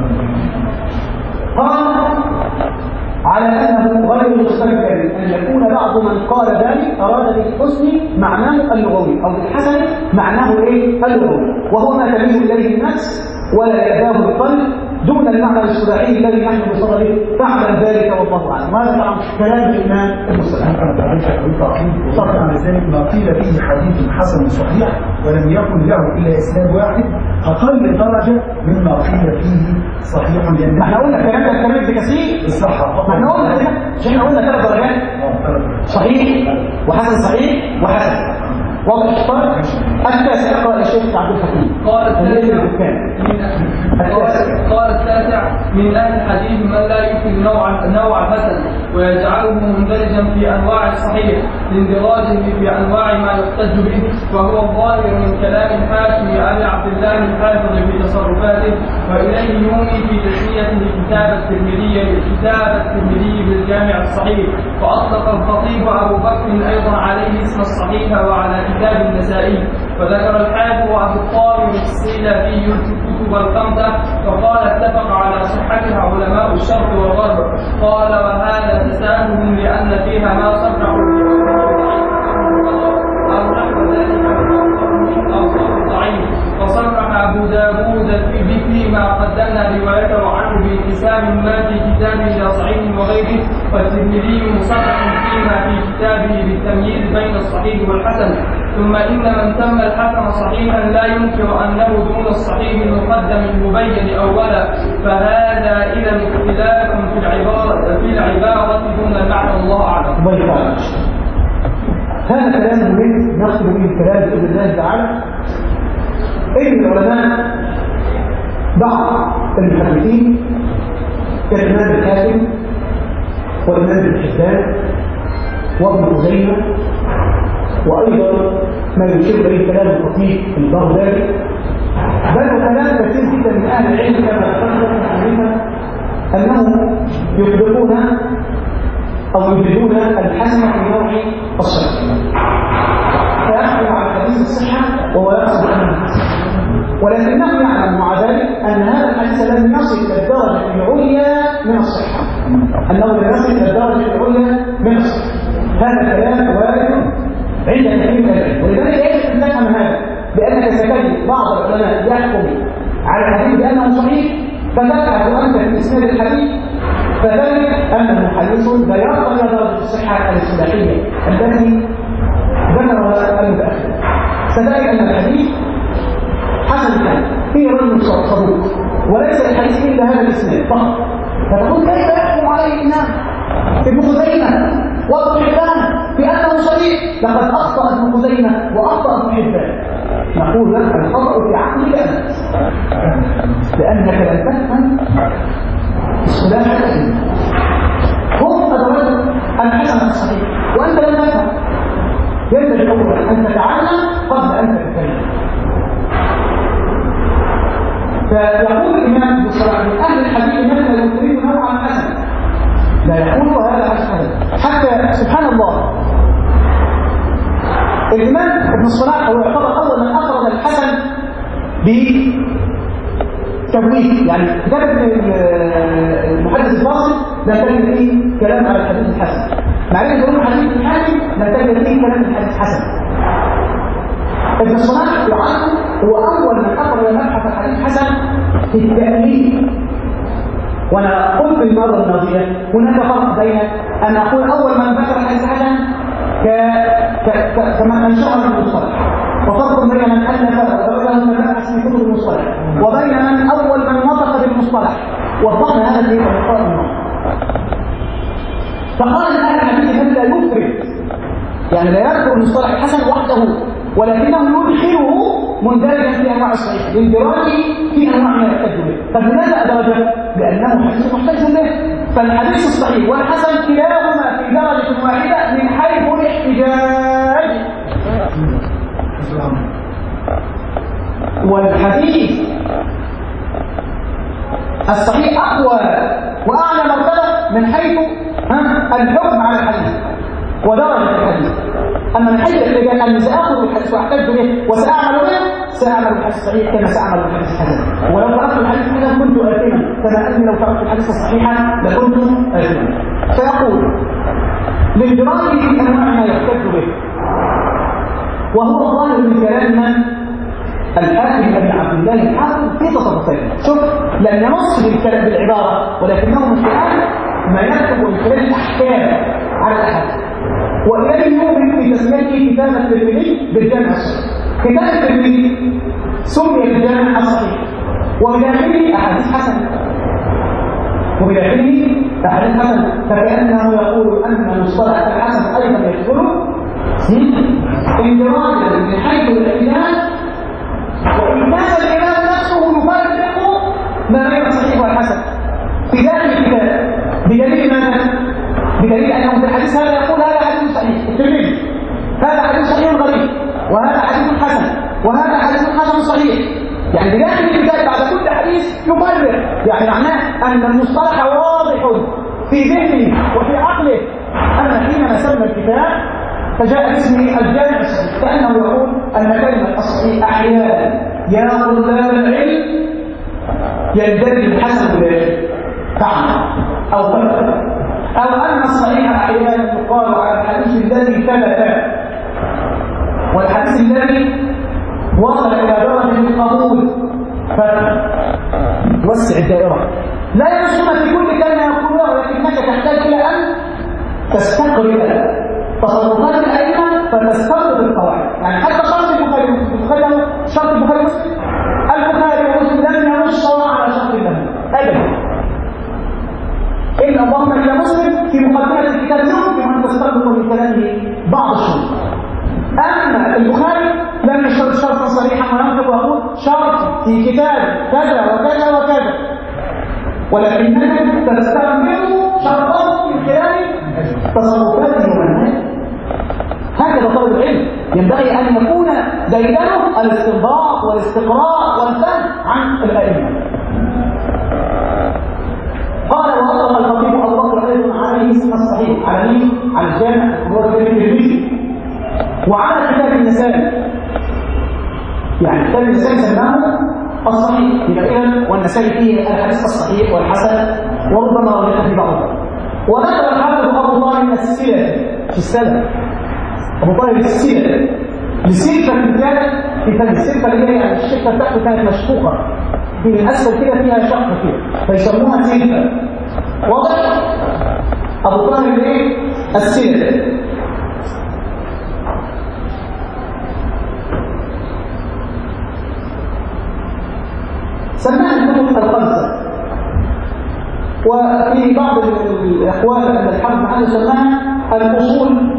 قال على أنه غير مختلف أن يكون بعض من قال ذلك أراد بالحسن معناه اللغوي أو بالحسن معناه إيه اللغوي، وهو ما تميل إليه النفس ولا يأباه القلب دون المعنى السباعي الذي نحن بصدده فاعلم ذلك والله اعلم. هذا طبعا كلام الامام المسلم. طبعا على ذلك ما قيل فيه حديث حسن صحيح ولم يكن له الا اسناد واحد اقل درجه مما قيل فيه صحيح، لان احنا قلنا الكلام ده الكلام ده كثير الصحه. ما احنا قلنا كده، مش احنا قلنا ثلاث درجات صحيح وحسن صحيح وحسن. واضح الفرق؟ التاسع اقرأ الشيخ عبد الحكيم. قال التاسع قال التاسع من أهل الحديث من لا يمكن نوع نوع الحسن ويجعله مندرجا في أنواع الصحيح لاندراجه في أنواع ما يحتج به، وهو الظاهر من كلام الحاكم أبي عبد الله الحافظ في تصرفاته، وإليه يومي في تسميته كتاب الترمذي كتاب الترمذي بالجامع الصحيح. وأطلق الخطيب أبو بكر أيضا عليه اسم الصحيح وعلى كتاب النسائي. وذكر الحافظ أبو الطاهر السيلافي الكتب الخمسة وقال اتفق على صحتها علماء الشرق والغرب. قال وهذا تساهل لأن فيها ما صرحوا أو نحو ذلك أو صرح ضعيف. وصرح أبو داود في مثل ما قدمنا روايته عنه باتسام ما في كتابه إلى صحيح وغيره، والترمذي مصرح فيما في كتابه بالتمييز بين الصحيح والحسن. ثم إن من تم الحسن صحيحا لا ينكر أنه دون الصحيح المقدم المبين أولا، فهذا إذا اختلاف في العبارة في العبارة دون المعنى. الله أعلم. هذا كلام مهم نختم به الكلام بإذن الله تعالى. إن العلماء بعض المحدثين كالإمام الحاكم والإمام ابن حبان وابن خزيمة، وأيضا ما يشير إليه كلام الخطيب البغدادي، بل كلام كثير جدا من أهل العلم كما ذكرنا عنهم أنهم يطلقون أو يجدون الحسن في نوع الصحة، فيحكم على الحديث الصحة وهو يقصد أنه ولكنه يعلم مع ذلك أن هذا الحديث لم يصل إلى الدرجة العليا من الصحة، أنه لم يصل إلى الدرجة العليا من الصحة. هذا كلام وارد عند كثير من العلم، ولذلك يجب أن نفهم هذا، لأنك ستجد بعض العلماء يحكم على الحديث بأنه صحيح، فتبحث أنت في إسناد الحديث فتجد أنه حديث لا يرقى إلى درجة الصحة الاصطلاحية التي ذكرها المتأخر. فتجد أن الحديث حسن الحديث فيه رجل صدوق وليس الحديث إلا هذا الإسناد فقط، فتقول كيف يحكم عليه الإمام ابن خزيمة وابن حبان بأنه صحيح؟ لقد أخطأ ابن خزيمة وأخطأ ابن حبان. نقول لك الخطأ في عقلك أنت، لأنك لم تفهم اصطلاح الأئمة. هم أدركوا الحسن الصحيح وأنت لم تفهم. يجب أولا أن تتعلم قبل أن تتكلم. فيقول الإمام ابن الصلاح من أهل الحديث أننا لا نريد نوعا حسنا، لا يقول هذا حسن. حتى سبحان الله الإمام ابن الصلاح هو يعتبر أول من أفرد الحسن بتبويب، يعني كتابة المحدث الفاصل لا تجد فيه كلام على الحديث الحسن، مع أنه يقول الحديث الحاكم لا تجد فيه كلام الحديث الحسن. ابن الصلاح يعد هو أول من أفرد مبحث الحديث الحسن في التأليف. وانا قلت المره الماضيه هناك فرق بين ان اقول اول من ذكر الحديث الحسن كما انشأ من المصطلح، وفرق بين من الف ودرجه من بحث في كتب المصطلح، وبين من اول من نطق بالمصطلح. وضحنا هذا في اللقاء الماضي. فقال اهل الحديث من لا يفرد، يعني لا يذكر المصطلح الحسن وحده، ولكنه يدخله مندرجا في انواع الصحيح لاندراجه في انواع ما يحتج به. فلماذا ادرجه؟ لانه حديث محتج به. فالحديث الصحيح والحسن كلاهما في درجه واحده من حيث الاحتجاج. والحديث الصحيح اقوى واعلى مرتبه من حيث الحكم على الحديث ودرجه الحديث. أما من حيث الاحتجاج أني سأخذ الحديث وأحتج به وسأعمل به، سأعمل بالحديث الصحيح كما سأعمل بالحديث الحسن. ولو تركت الحديث الحسن كنت آثما، كما أني لو تركت الحديث الصحيح لكنت آثما. فيقول لاندراجه في أنواع ما يحتج به، وهو ظاهر من كلام من؟ الحاكم أبي عبد الله الحافظ في تصرفاته. شوف لم ينص بالكلام بالعبارة، ولكنه من خلال ما يكتب من خلال الأحكام على الأحاديث. وإليه يؤمن في تسميته كتاب الترمذي بالجامع الصحيح. كتاب الترمذي سمي بالجامع الصحيح، وبداخله أحاديث حسنة، وبداخله أحاديث حسنة، فكأنه يقول أن مصطلح الحسن أيضا يدخله اندراجا من حيث الاعتدال، وإن كان الإمام نفسه يفرق ما بين الصحيح والحسن في ذات الكتاب بدليل ماذا؟ بدليل أنه في الحديث هذا يقول هذا حديث صحيح الترمذي، هذا حديث صحيح غريب، وهذا حديث حسن، وهذا حديث حسن صحيح. يعني بداخل الكتاب بعد كل حديث يفرق، يعني معناه أن المصطلح واضح في ذهنه وفي عقله. أما حينما سمى الكتاب فجاء اسمه الجامع الصحيح، كأنه يقول أن كلمة الصحيح أحيانا يا طلاب العلم يندرج الحسن بذلك فعلا أو فرق، أو أن الصحيح أحيانا يقال على الحديث الذي ثبت والحديث الذي وصل إلى درجة القبول. فوسع الدائرة، لا ينصون في كل كلمة يقولها، ولكنك تحتاج إلى أن تستقرئ تصرفات الأئمة فتستقرئ القواعد. يعني حتى شرط البخاري البخاري شرط البخاري مسلم، البخاري ومسلم لم ينص على شرط الله أبدا، إلا اللهم إلى مسلم في مقدمة الكتاب يمكن أن تستقرئ من كلامه بعض الشروط. أما البخاري لم يشترط شرطا صريحا وينطق ويقول شرط في كتاب كذا وكذا وكذا، ولكنك تستعمل شرطه من خلال تصرفاته ومنهجه. هكذا طالب العلم ينبغي أن يكون ديدنه الاستنباط والاستقراء والفهم عن الأئمة. قال وأطلق الخطيب أبو بكر أيضا على اسم الصحيح، على مين؟ على الجامع هو الترمذي وعلى كتاب النسائي. يعني كتاب النسائي سماه الصحيح، يبقى إذن والنسائي فيه الحديث الصحيح والحسن وربما وجدت في بعضها. وذكر الحافظ أبو طالب السلفي في السلف، أبو طالب السلفي لسلفة كانت في فن السلفة اللي هي يعني الشفة بتاعته كانت مشقوقة من أسفل كده فيها شق كده فيسموها سلفة. واضح؟ أبو طالب إيه؟ السلفي. سماها الكتب الخمسة، وفي بعض الأقوال أن الحافظ محمد سماها الأصول.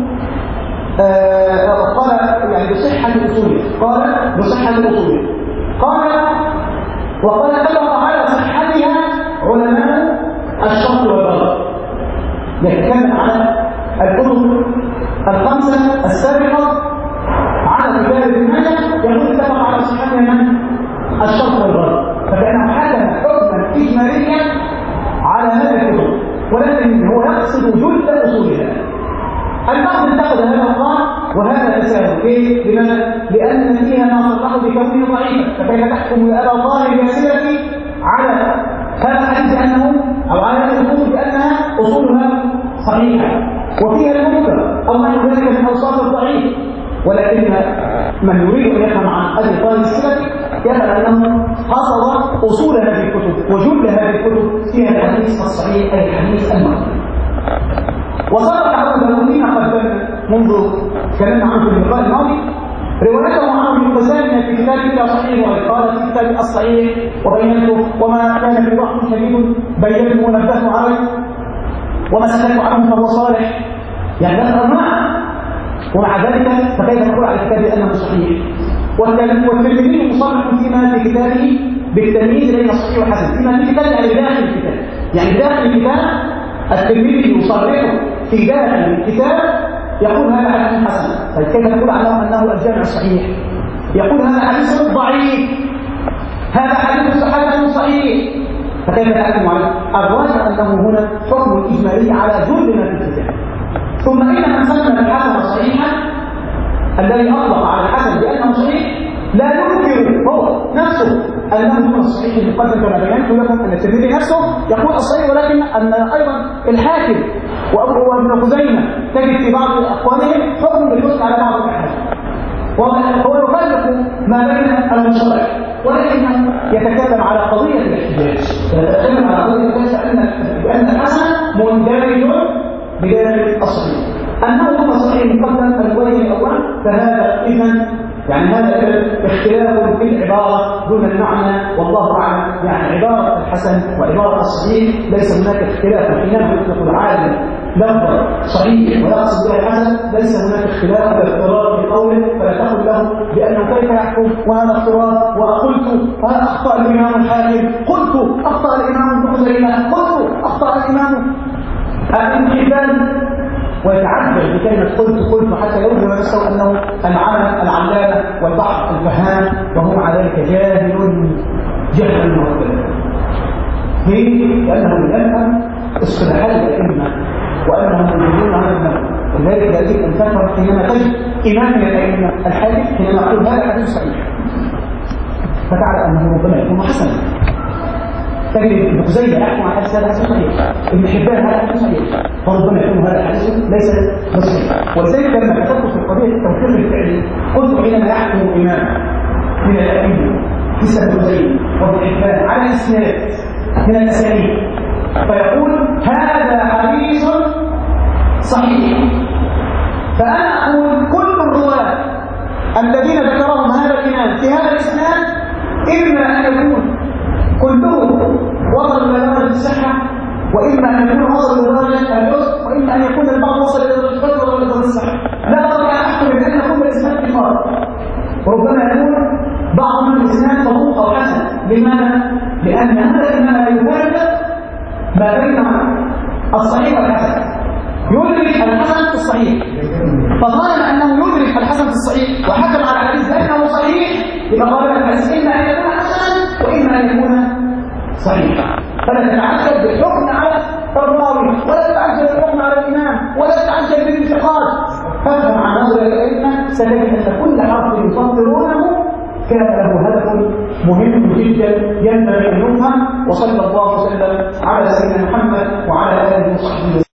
آه قال يعني بصحة الأصول، قال بصحة الأصول، قال وقال اتفق على صحتها علماء الشرق والغرب. يتكلم على الكتب الخمسة السابقة على كتاب ابن ماجه، يقول اتفق على صحتها من الشرق والغرب، فكأنه حكم حكما إجماليا على هذه الكتب، ولكن هو يقصد جل أصولها. البعض انتقد هذا القول وهذا تساهل، ليه؟ لماذا؟ لأن فيها ما صرحه بكونه ضعيفا، فكيف تحكم يا أبا طالب يا سلفي على هذا الحديث بأنه أو على هذه الكتب بأنها أصولها صحيحة وفيها المنكر أو نحو ذلك من أوصاف الضعيف. ولكن من يريد أن يفهم عن أبي طالب السلفي يفهم أنه قصد أصول هذه الكتب وجل هذه الكتب فيها الحديث الصحيح أي الحديث المنكر. وصار تعود الذين قدمنا منذ تكلمنا عنه في اللقاء الماضي روايته عنه ابن خزيمة في كتابه صحيح، وقال في كتابه الصحيح وبينته وما كان في ضعف شديد بينته ونبهته عليه وما سكت عنه فهو صالح. يعني ذكر معه، ومع ذلك فكيف نقول على الكتاب انه صحيح؟ والترمذي مصرح فيما في كتابه بالتمييز بين الصحيح والحسن، فيما في كتابه يعني داخل الكتاب، يعني داخل الكتاب الترمذي يصرح في داخل الكتاب يقول هذا حديث حسن. طيب كيف نقول عنه انه الجامع الصحيح؟ يقول هذا حديث ضعيف، هذا حديث حسن صحيح، فكيف تحكم عليه؟ الراجع انه هنا حكم اجمالي على جل ما في الكتاب. ثم ان من سمى الحسن صحيحا الذي اطلق على الحسن بانه صحيح لا ينكر هو نفسه انه هو الصحيح المقدم كما بينت لكم ان الترمذي نفسه يقول الصحيح، ولكن ان ايضا الحاكم وابن خزيمه تجد في بعض اقوالهم حكم بالحسن على بعض الاحاديث، وهو يفرق ما بين المصطلح، ولكنه يتكلم على قضيه الاحتجاج، يتكلم على قضيه الاحتجاج بان الحسن مندرج بداخل الصحيح، انه هو الصحيح المقدم الوجه الاول. فهذا اذا يعني هذا اختلاف في العبارة دون المعنى، والله أعلم. يعني عبارة الحسن وعبارة الصحيح ليس هناك اختلاف، حينما يطلق العالم لفظا صحيح ويقصد به الحسن ليس هناك اختلاف ولا اضطراب في قوله، فلا تقل له بانه كيف يحكم وهذا اضطراب، وقلت هذا اخطا الامام الحاكم، قلت اخطا الامام ابن خزيمه، قلت اخطا الامام ابن حبان، ويتعجب بكلمه قلت قلت حتى يظهر نفسه انه العلم العلامه والبحر الفهام، وهو على ذلك جاهل جهلا مرتبا. ليه؟ لانه لم يفهم اصطلاحات الائمه وانهم يريدون هذا المعنى، ولذلك يجب ان تفهم حينما تجد امام من الائمه الحديث حينما يقول هذا حديث صحيح فتعرف انه ربما يكون حسنا. تجد ابن خزيمه يحكم على حديث هذا حديث صحيح، ابن حبان هذا حديث صحيح، فربما يكون هذا حديث ليس صحيح. ولذلك لما كتبت في قضيه التوفيق الفعلي قلت حينما يحكم امام من الائمه مثل ابن خزيمه وابن حبان على اسناد من الاسانيد فيقول هذا حديث صحيح، فانا اقول كل الرواه الذين ذكرهم هذا الامام في هذا الاسناد اما ان يكون كلهم وصل الى درجه الصحه، واما ان يكون وصل الى درجه الحسن، واما ان يكون البعض وصل الى درجه الحسن ولا درجه الصحه. لا استطيع ان احكم بان كل الاسناد في فرق، وربما يكون بعض من الاسناد صدوق او حسن. لماذا؟ لان هذا انما يفرق ما بين الصحيح والحسن، يدرك الحسن في الصحيح، فطالما انه يدرك الحسن في الصحيح وحكم على الحديث بانه صحيح يبقى قال الحديث اما ان يكون حسنا واما ان يكون صحيحا. فلا تتعجب بالحكم على الراوي، ولا تتعجب بالحكم على الامام، ولا تتعجب بالانتقاد. فافهم عن نظر الائمه ستجد ان كل حرف يفسرونه كان له هدف مهم جدا ينبغي ان يفهم. وصلى الله وسلم على سيدنا محمد وعلى اله وصحبه